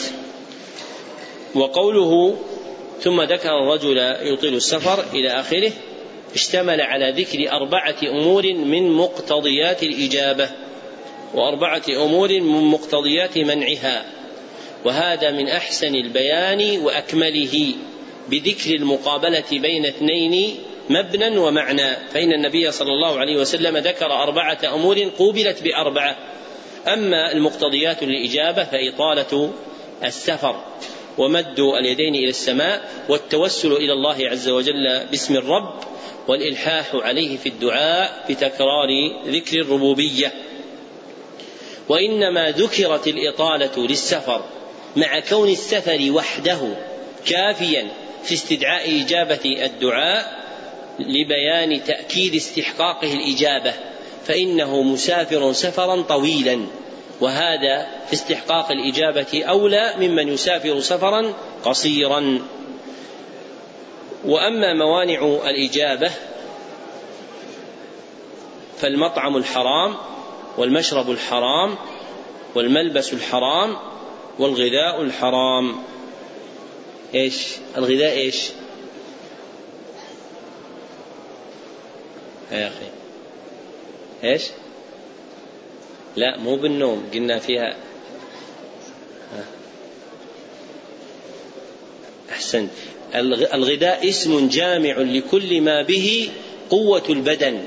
وقوله ثم ذكر الرجل يطيل السفر إلى آخره اشتمل على ذكر أربعة أمور من مقتضيات الإجابة وأربعة أمور من مقتضيات منعها، وهذا من أحسن البيان وأكمله بذكر المقابلة بين اثنين مبنى ومعنى، فإن النبي صلى الله عليه وسلم ذكر أربعة أمور قوبلت بأربعة. أما المقتضيات للإجابة فإطالة السفر ومد اليدين إلى السماء والتوسل إلى الله عز وجل باسم الرب والإلحاح عليه في الدعاء بتكرار ذكر الربوبية. وإنما ذكرت الإطالة للسفر مع كون السفر وحده كافيا في استدعاء إجابة الدعاء لبيان تأكيد استحقاقه الإجابة، فإنه مسافر سفرا طويلا، وهذا في استحقاق الإجابة أولى ممن يسافر سفرا قصيرا. وأما موانع الإجابة فالمطعم الحرام والمشرب الحرام والملبس الحرام والغذاء الحرام. إيش الغذاء؟ إيش يا أخي؟ إيش؟ لا مو بالنوم، قلنا فيها أحسن. الغذاء اسم جامع لكل ما به قوة البدن،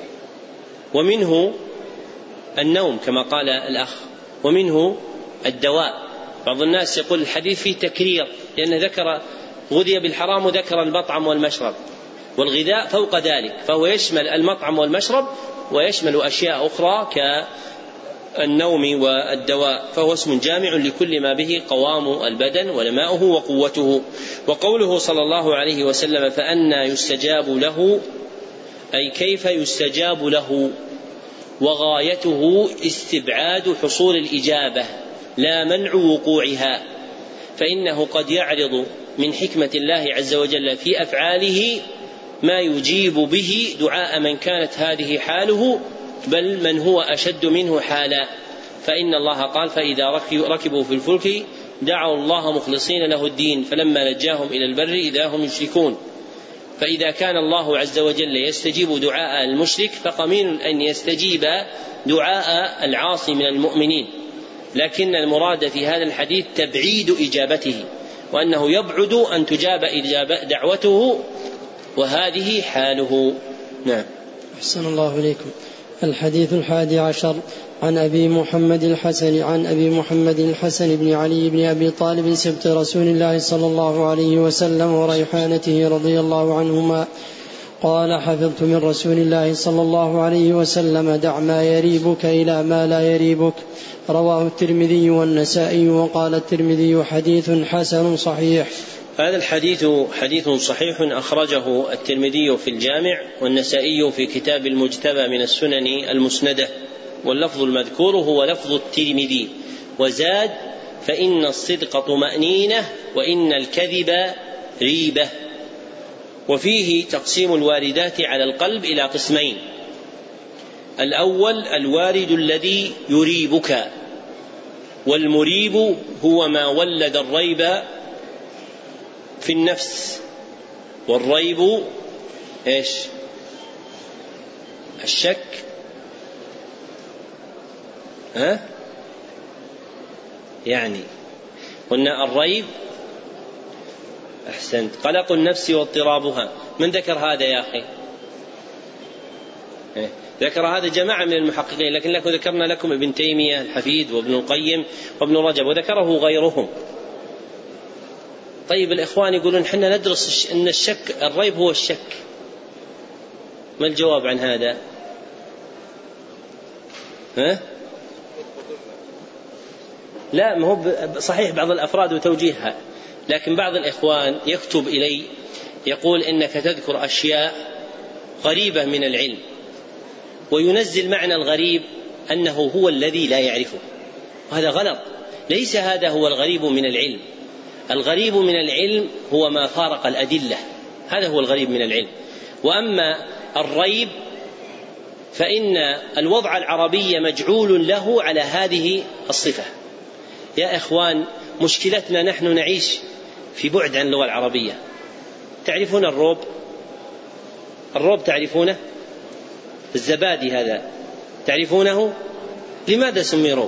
ومنه النوم كما قال الأخ، ومنه الدواء. بعض الناس يقول الحديث فيه تكرير لأنه ذكر غذي بالحرام وذكر المطعم والمشرب، والغذاء فوق ذلك، فهو يشمل المطعم والمشرب ويشمل أشياء أخرى كالنوم والدواء، فهو اسم جامع لكل ما به قوام البدن ونماؤه وقوته. وقوله صلى الله عليه وسلم فأنى يستجاب له، أي كيف يستجاب له، وغايته استبعاد حصول الإجابة لا منع وقوعها، فإنه قد يعرض من حكمة الله عز وجل في أفعاله ما يجيب به دعاء من كانت هذه حاله، بل من هو أشد منه حالا. فإن الله قال فإذا ركبوا في الفلك دعوا الله مخلصين له الدين فلما نجاهم إلى البر إذا هم يشركون. فإذا كان الله عز وجل يستجيب دعاء المشرك فقمين أن يستجيب دعاء العاصي من المؤمنين، لكن المراد في هذا الحديث تبعيد إجابته، وأنه يبعد أن تجاب إجابة دعوته، وهذه حاله. نعم. أحسن الله إليكم. الحديث الحادي عشر عن أبي محمد الحسن عن أبي محمد الحسن بن علي بن أبي طالب سبط رسول الله صلى الله عليه وسلم وريحانته رضي الله عنهما قال حفظت من رسول الله صلى الله عليه وسلم دع ما يريبك إلى ما لا يريبك. رواه الترمذي والنسائي، وقال الترمذي حديث حسن صحيح. هذا الحديث حديث صحيح أخرجه الترمذي في الجامع والنسائي في كتاب المجتبى من السنن المسندة، واللفظ المذكور هو لفظ الترمذي، وزاد فإن الصدق طمأنينة وإن الكذب ريبة. وفيه تقسيم الواردات على القلب إلى قسمين: الأول الوارد الذي يريبك، والمريب هو ما ولد الريب في النفس، والريب إيش؟ الشك. ها؟ يعني قلنا الريب أحسنت قلق النفس واضطرابها. من ذكر هذا يا أخي؟ ذكر هذا جماعة من المحققين، لكن لكم ذكرنا لكم ابن تيمية الحفيد وابن القيم وابن رجب، وذكره غيرهم. طيب الإخوان يقولون حنا ندرس أن الشك الريب هو الشك، ما الجواب عن هذا؟ ها؟ لا، ما هو صحيح بعض الأفراد وتوجيهها، لكن بعض الإخوان يكتب إلي يقول إنك تذكر أشياء غريبة من العلم، وينزل معنى الغريب أنه هو الذي لا يعرفه، وهذا غلط. ليس هذا هو الغريب من العلم. الغريب من العلم هو ما فارق الأدلة، هذا هو الغريب من العلم. وأما الريب فإن الوضع العربي مجعول له على هذه الصفة. يا إخوان، مشكلتنا نحن نعيش في بعد عن اللغة العربية. تعرفون الروب؟ الروب تعرفونه؟ الزبادي هذا تعرفونه؟ لماذا سمي روب؟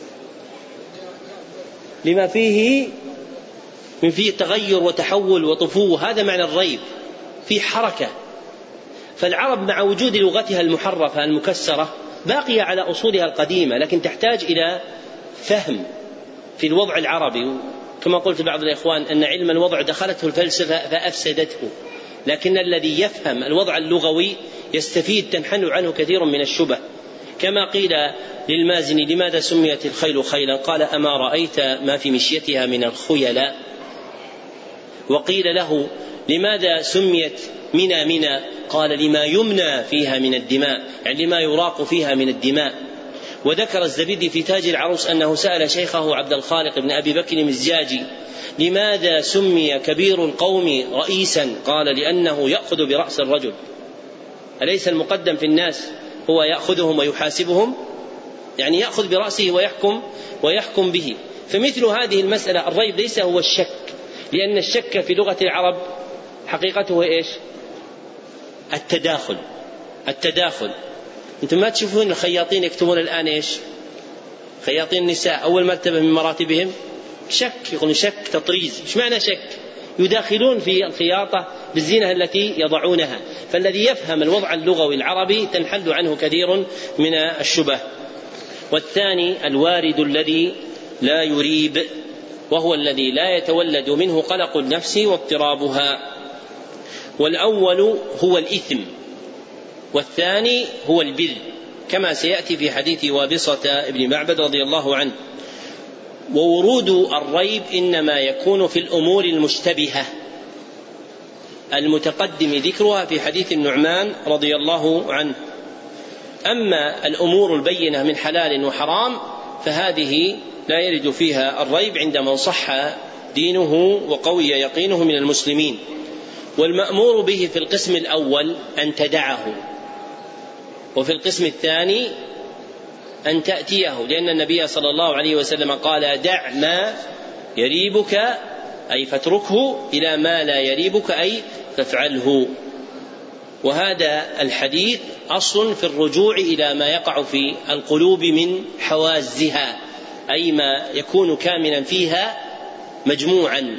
لما فيه من فيه تغير وتحول وطفو، هذا معنى الريب، في حركة. فالعرب مع وجود لغتها المحرفة المكسرة باقية على أصولها القديمة، لكن تحتاج إلى فهم في الوضع العربي. كما قلت بعض الإخوان أن علم الوضع دخلته الفلسفة فأفسدته، لكن الذي يفهم الوضع اللغوي يستفيد، تنحل عنه كثير من الشبه. كما قيل للمازني: لماذا سميت الخيل خيلا؟ قال: أما رأيت ما في مشيتها من الخيلاء. وقيل له: لماذا سميت منى منى؟ قال: لما يمنى فيها من الدماء، يعني لما يراق فيها من الدماء. وذكر الزبيدي في تاج العروس أنه سأل شيخه عبد الخالق بن أبي بكر المزجاجي: لماذا سمي كبير القوم رئيسا؟ قال: لأنه يأخذ برأس الرجل. أليس المقدم في الناس هو يأخذهم ويحاسبهم؟ يعني يأخذ برأسه ويحكم ويحكم به. فمثل هذه المسألة الريب ليس هو الشك، لأن الشك في لغة العرب حقيقته إيش؟ التداخل. التداخل أنتم ما تشوفون الخياطين يكتبون الآن إيش؟ خياطين النساء أول مرتبة من مراتبهم شك، يقولون شك تطريز. إيش معنى شك؟ يداخلون في الخياطة بالزينة التي يضعونها. فالذي يفهم الوضع اللغوي العربي تنحل عنه كثير من الشبه. والثاني الوارد الذي لا يريب، وهو الذي لا يتولد منه قلق النفس واضطرابها. والأول هو الإثم، والثاني هو البر، كما سيأتي في حديث وابصة ابن معبد رضي الله عنه. وورود الريب إنما يكون في الأمور المشتبهة المتقدم ذكرها في حديث النعمان رضي الله عنه. أما الأمور البينة من حلال وحرام فهذه لا يرد فيها الريب عند من صح دينه وقوي يقينه من المسلمين. والمأمور به في القسم الأول أن تدعه، وفي القسم الثاني أن تأتيه، لأن النبي صلى الله عليه وسلم قال: دع ما يريبك أي فاتركه، إلى ما لا يريبك أي فافعله. وهذا الحديث أصل في الرجوع إلى ما يقع في القلوب من حوازها، أي ما يكون كاملا فيها مجموعا،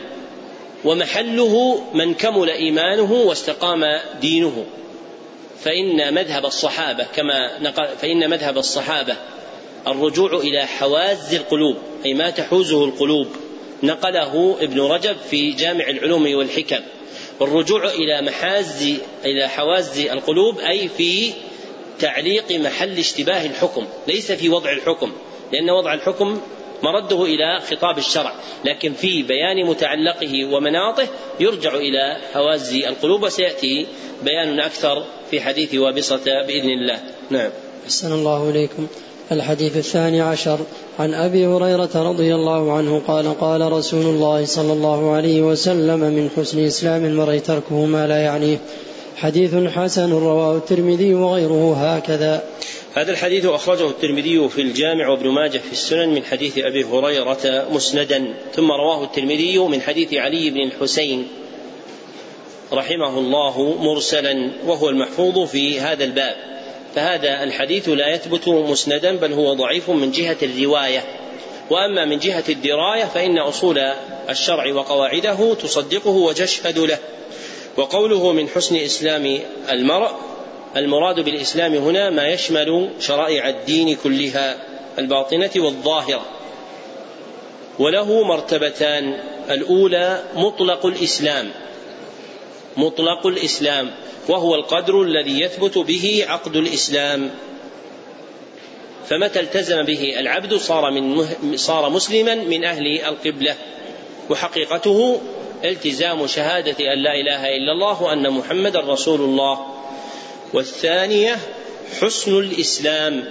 ومحله من كمل إيمانه واستقام دينه. فإن مذهب الصحابة كما نقل فإن مذهب الصحابة الرجوع إلى حواز القلوب، أي ما تحوزه القلوب، نقله ابن رجب في جامع العلوم والحكم. والرجوع إلى محاز إلى حواز القلوب أي في تعليق محل اشتباه الحكم، ليس في وضع الحكم، لأن وضع الحكم مرده إلى خطاب الشرع، لكن في بيان متعلقه ومناطه يرجع إلى حواز القلوب، وسيأتي بيان أكثر في حديث وابصة بإذن الله. نعم. أحسن الله إليكم. الحديث الثاني عشر عن أبي هريرة رضي الله عنه قال: قال رسول الله صلى الله عليه وسلم: من حسن إسلام المرء تركه ما لا يعنيه. حديث حسن رواه الترمذي وغيره هكذا. هذا الحديث أخرجه الترمذي في الجامع وابن ماجه في السنن من حديث أبي هريرة مسندا، ثم رواه الترمذي من حديث علي بن الحسين رحمه الله مرسلا، وهو المحفوظ في هذا الباب. فهذا الحديث لا يثبت مسندا، بل هو ضعيف من جهة الرواية. وأما من جهة الدراية فإن أصول الشرع وقواعده تصدقه وتشهد له. وقوله من حسن إسلام المرء، المراد بالإسلام هنا ما يشمل شرائع الدين كلها الباطنة والظاهرة. وله مرتبتان: الأولى مطلق الإسلام، مطلق الإسلام وهو القدر الذي يثبت به عقد الإسلام، فمتى التزم به العبد صار, من صار مسلما من أهل القبلة. وحقيقته التزام شهادة أن لا إله إلا الله وأن محمد رسول الله. والثانية حسن الإسلام،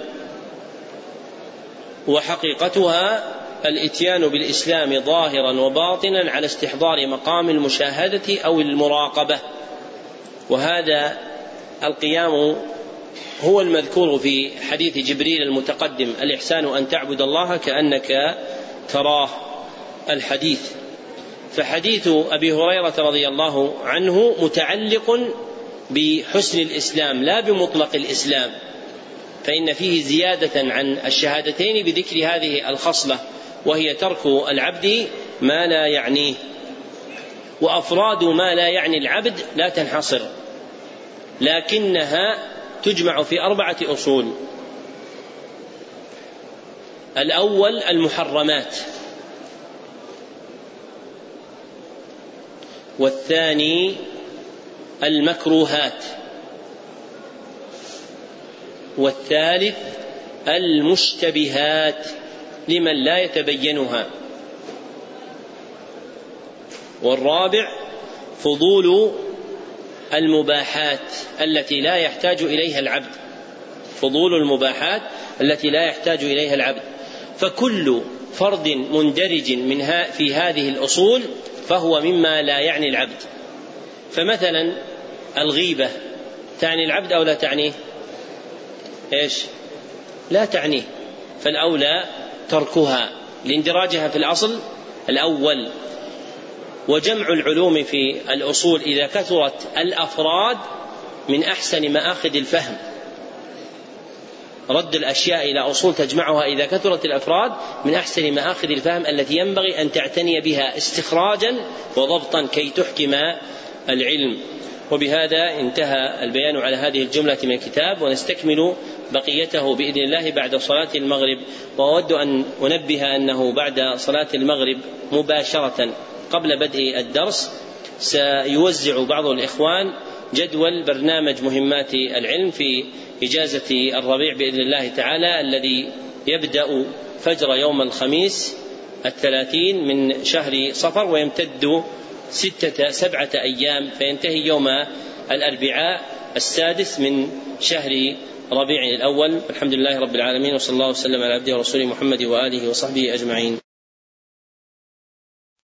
وحقيقتها الإتيان بالإسلام ظاهرا وباطنا على استحضار مقام المشاهدة أو المراقبة. وهذا القيام هو المذكور في حديث جبريل المتقدم: الإحسان أن تعبد الله كأنك تراه الحديث. فحديث أبي هريرة رضي الله عنه متعلق بحسن الإسلام لا بمطلق الإسلام، فإن فيه زيادة عن الشهادتين بذكر هذه الخصلة، وهي ترك العبد ما لا يعنيه. وأفراد ما لا يعني العبد لا تنحصر، لكنها تجمع في أربعة أصول. الأول المحرمات، والثاني المكروهات، والثالث المشتبهات لمن لا يتبينها، والرابع فضول المباحات التي لا يحتاج إليها العبد، فضول المباحات التي لا يحتاج إليها العبد. فكل فرد مندرج منها في هذه الأصول فهو مما لا يعني العبد. فمثلا الغيبة تعني العبد أو لا تعنيه؟ إيش؟ لا تعنيه، فالأولى تركها لاندراجها في الأصل الأول. وجمع العلوم في الأصول إذا كثرت الأفراد من أحسن مآخذ الفهم. رد الأشياء إلى أصول تجمعها إذا كثرت الأفراد من أحسن مآخذ الفهم التي ينبغي أن تعتني بها استخراجا وضبطا كي تحكم العلم. وبهذا انتهى البيان على هذه الجملة من الكتاب، ونستكمل بقيته بإذن الله بعد صلاة المغرب. وأود أن أنبه أنه بعد صلاة المغرب مباشرة قبل بدء الدرس سيوزع بعض الإخوان جدول برنامج مهمات العلم في إجازة الربيع بإذن الله تعالى، الذي يبدأ فجر يوم الخميس الثلاثين من شهر صفر ويمتد ستة سبعة أيام، فينتهي يوم الأربعاء السادس من شهر ربيع الأول. الحمد لله رب العالمين، وصلى الله وسلم على عبده ورسوله محمد وآله وصحبه أجمعين.